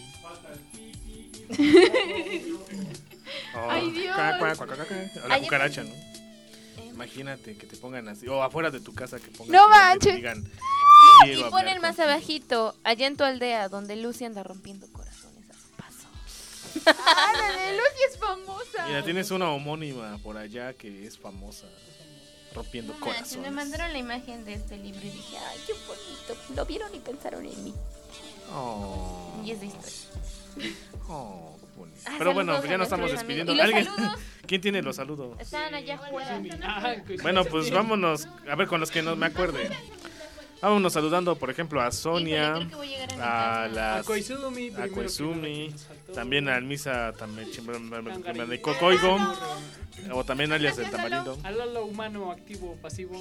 Oh, Ay, Dios. cuac, cuac, cuac, cuac, cuac. O la Ay, cucaracha, ¿no? Imagínate que te pongan así. O afuera de tu casa que pongan. No así, que te manches. digan, Y "Quiero ponen hablar más contigo". abajito, allá en tu aldea, donde Lucy anda rompiendo corazones a su paso. Ah, la de Lucy es famosa. Mira, tienes una homónima por allá que es famosa. Rompiendo No manches, corazones. me mandaron la imagen de este libro y dije, ay, qué bonito. Lo vieron y pensaron en mí. Oh, Y es de historia. oh, qué bonito. Ah, Pero bueno, saludos pues ya a nos estamos nuestros despidiendo. amigos. ¿Y los ¿Alguien? saludos? ¿Quién tiene los saludos? Están allá afuera. Ah, que- Bueno, pues vámonos. A ver, con los que no me acuerde. Vámonos saludando, por ejemplo, a Sonia, Híjole, creo que voy a llegar a mi a casa. las A Koizumi, a primero Koizumi, que nos faltó. también a Misa también Tangarín. de Cocoigo, o también alias del Tamarindo. A Lalo humano activo pasivo.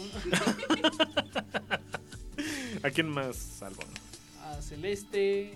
¿A quién más salvo? A Celeste.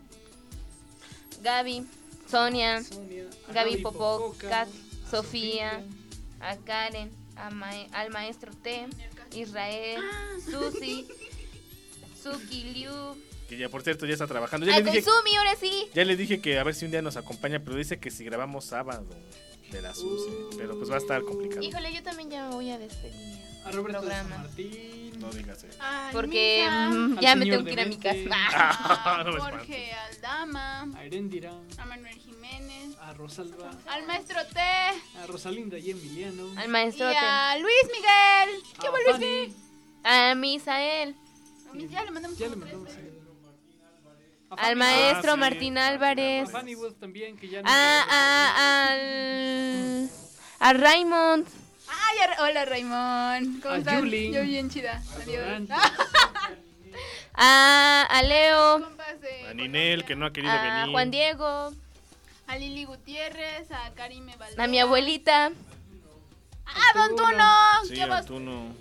Gaby, Sonia, Sonia. a Gaby Popó, Popoca, Kat, a Sofía, a Karen, a mae- al maestro T, Israel, Susi, Suki Liu, Que ya por cierto ya está trabajando. Ya a le dije, Koizumi, ahora sí. ya le dije que a ver si un día nos acompaña, pero dice que si grabamos sábado de la Susi, pero pues va a estar complicado. Híjole, yo también ya me voy a despedir. A Roberto de San Programa. Martín. No digas eso. Ay, Porque mija. mm, Al ya me señor tengo que ir a mi Demente. casa. A No me Jorge Aldama. A Erendira. A Manuel Jiménez. A Rosalba. Al maestro T. A Rosalinda y Emiliano. Al Y maestro T, a Luis Miguel. ¿Qué a hubo, Luis Fanny. Miguel? a Misael, A mí ya le mandamos Ya le un mandamos. beso. A al Fanny. maestro sí. Martín A Álvarez, Fanny Wood también, que ya no. a, a, al, a Raymond, Ay, a- hola Raymond. ¿Cómo A estás? Yuli. Yo bien chida. Adiós. Adorante. a, a Leo, Compas de A Ninel, que no ha querido a venir. Juan Diego, A Lili Gutiérrez, a Karime Valdés. a mi abuelita, ¡Ah, Don Tuno. Tuno! Sí, ¿Qué vas? tú no.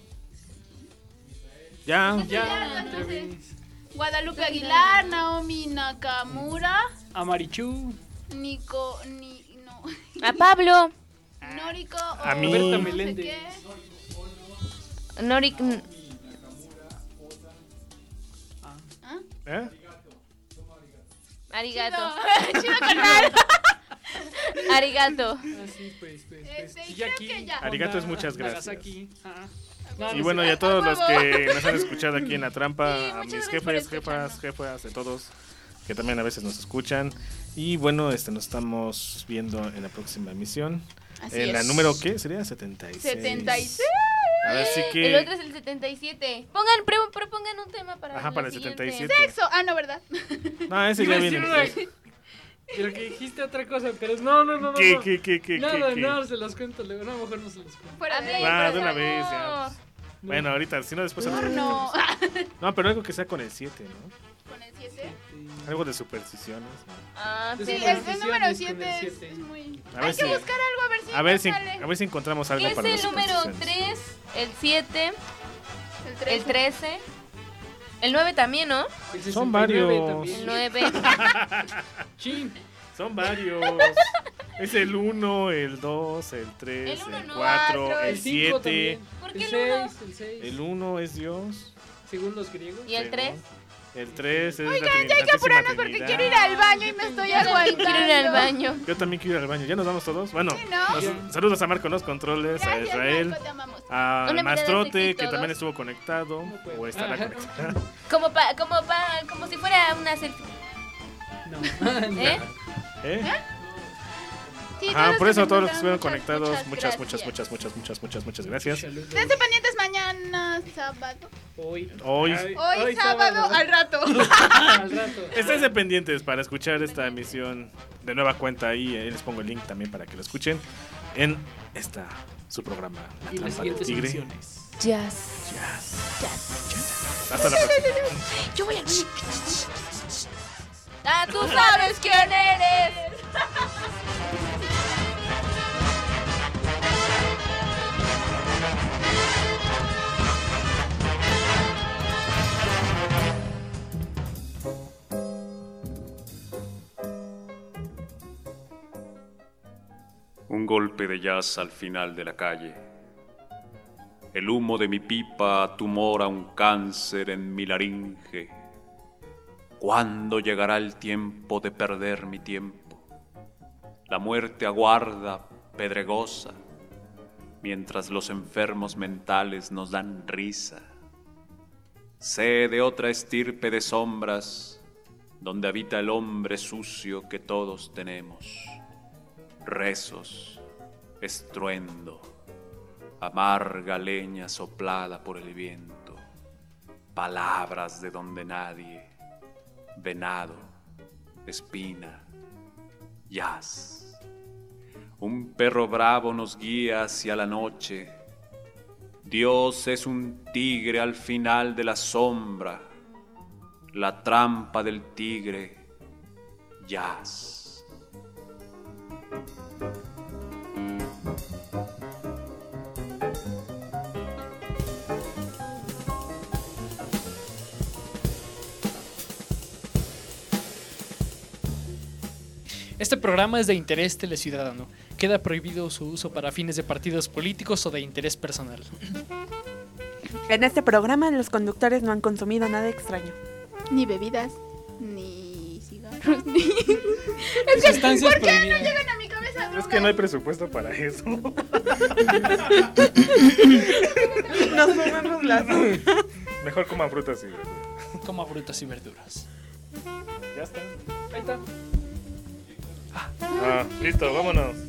Ya. Ya, entonces. Trevis. Guadalupe Aguilar, Naomi Nakamura, A Marichu. Nico, ni, no, a Pablo, Noriko, A o mí. Roberta no sé Meléndez. qué. Norik, ¿Ah? ¿Eh? Arigato. Chido, chido carnal. Arigato. Así pues, pues, pues. Este, Y creo aquí, que ya. Arigato es muchas gracias. Nagasaki. Ajá. Y bueno, y a todos los huevo. que nos han escuchado aquí en La Trampa, Sí, a muchas mis gracias por jefes, jefas, jefas, de todos, que también a veces nos escuchan. Y bueno, este nos estamos viendo en la próxima emisión. Así en la es. número, ¿qué? Sería setenta y seis. setenta y seis. A ver, sí El que... otro es el setenta y siete. Pongan, pre- propongan un tema para Ajá, la para el siguiente. setenta y siete. Sexo. Ah, no, ¿verdad? No, ese ya Iba a viene. decir una- Pero que dijiste otra cosa, pero no, no, no, no. ¿Qué, no. qué, qué, qué, Nada, qué, qué? no, se los cuento luego. No, mejor no se los cuento. Fuera A de ver, ahí. Ah, por de una favor. vez, ya. pues. Bueno, ahorita, si no, después... se los- No. No, pero algo que sea con el siete, ¿no? ¿Con el siete? Algo de supersticiones, ¿no? Ah, De Sí, sí. el, el supersticiones número con siete el es, siete. es muy... A Hay ver que si- buscar algo a ver si A ver nos si, sale. a ver si encontramos algo Es para el las número supersticiones. tres, el siete, El trece. el trece, el nueve también, ¿no? El Son sesenta y nueve varios. también. El nueve. Chin. Son varios. Es el uno, el dos, el tres, El uno el no. cuatro, Cuatro, el El cinco siete. también. ¿Por qué El el uno? seis, el seis. El uno es Dios. Según los griegos. ¿Y el Sí, tres? ¿no? El tres es Oigan, la ya hay que Santísima apurarnos porque Trinidad. quiero ir al baño y me estoy Yo también aguantando. quiero ir al baño. Yo también quiero ir al baño. ¿Ya nos vamos todos? Bueno, Sí, ¿no? nos- saludos a Marco en los controles, a Gracias, Israel, Marco, te amamos. a Una mirada Mastrote, sexy que todos. también estuvo conectado, puede? o estará Ajá. conectado. Como pa, como pa, como si fuera una selfie. No. ¿Eh? ¿Eh? Sí, Ajá, todos los por que eso se a todos los que encontraron, estuvieron conectados, muchas, muchas muchas, muchas, muchas, muchas, muchas, muchas gracias. Dense pendientes mañana sábado. Hoy. Hoy. Ay, Hoy sábado al rato. Al rato. Esténse pendientes para escuchar esta emisión de nueva cuenta ahí. Ahí les pongo el link también para que lo escuchen en esta su programa La Y las Trampa del siguientes Tigre. emisiones. Jazz. Jazz. Hasta la próxima. Yo voy al baño. Ah, tú sabes quién eres. Un golpe de jazz al final de la calle. El humo de mi pipa tumora un cáncer en mi laringe. ¿Cuándo llegará el tiempo de perder mi tiempo? La muerte aguarda, pedregosa, mientras los enfermos mentales nos dan risa. Sé de otra estirpe de sombras, donde habita el hombre sucio que todos tenemos. Rezos, estruendo, amarga leña soplada por el viento, palabras de donde nadie, venado, espina, jazz. Un perro bravo nos guía hacia la noche. Dios es un tigre al final de la sombra, la trampa del tigre, jazz. Este programa es de interés teleciudadano. Queda prohibido su uso para fines de partidos políticos o de interés personal. En este programa los conductores no han consumido nada extraño. Ni bebidas, ni cigarros, ni... Es que, Sustancias ¿por qué no prohibidas. llegan a mi cabeza? Es que no hay presupuesto para eso. Nos comemos las... Mejor coman frutas y verduras. Como frutas y verduras. Ya está. Ahí está. Ah, listo, vámonos.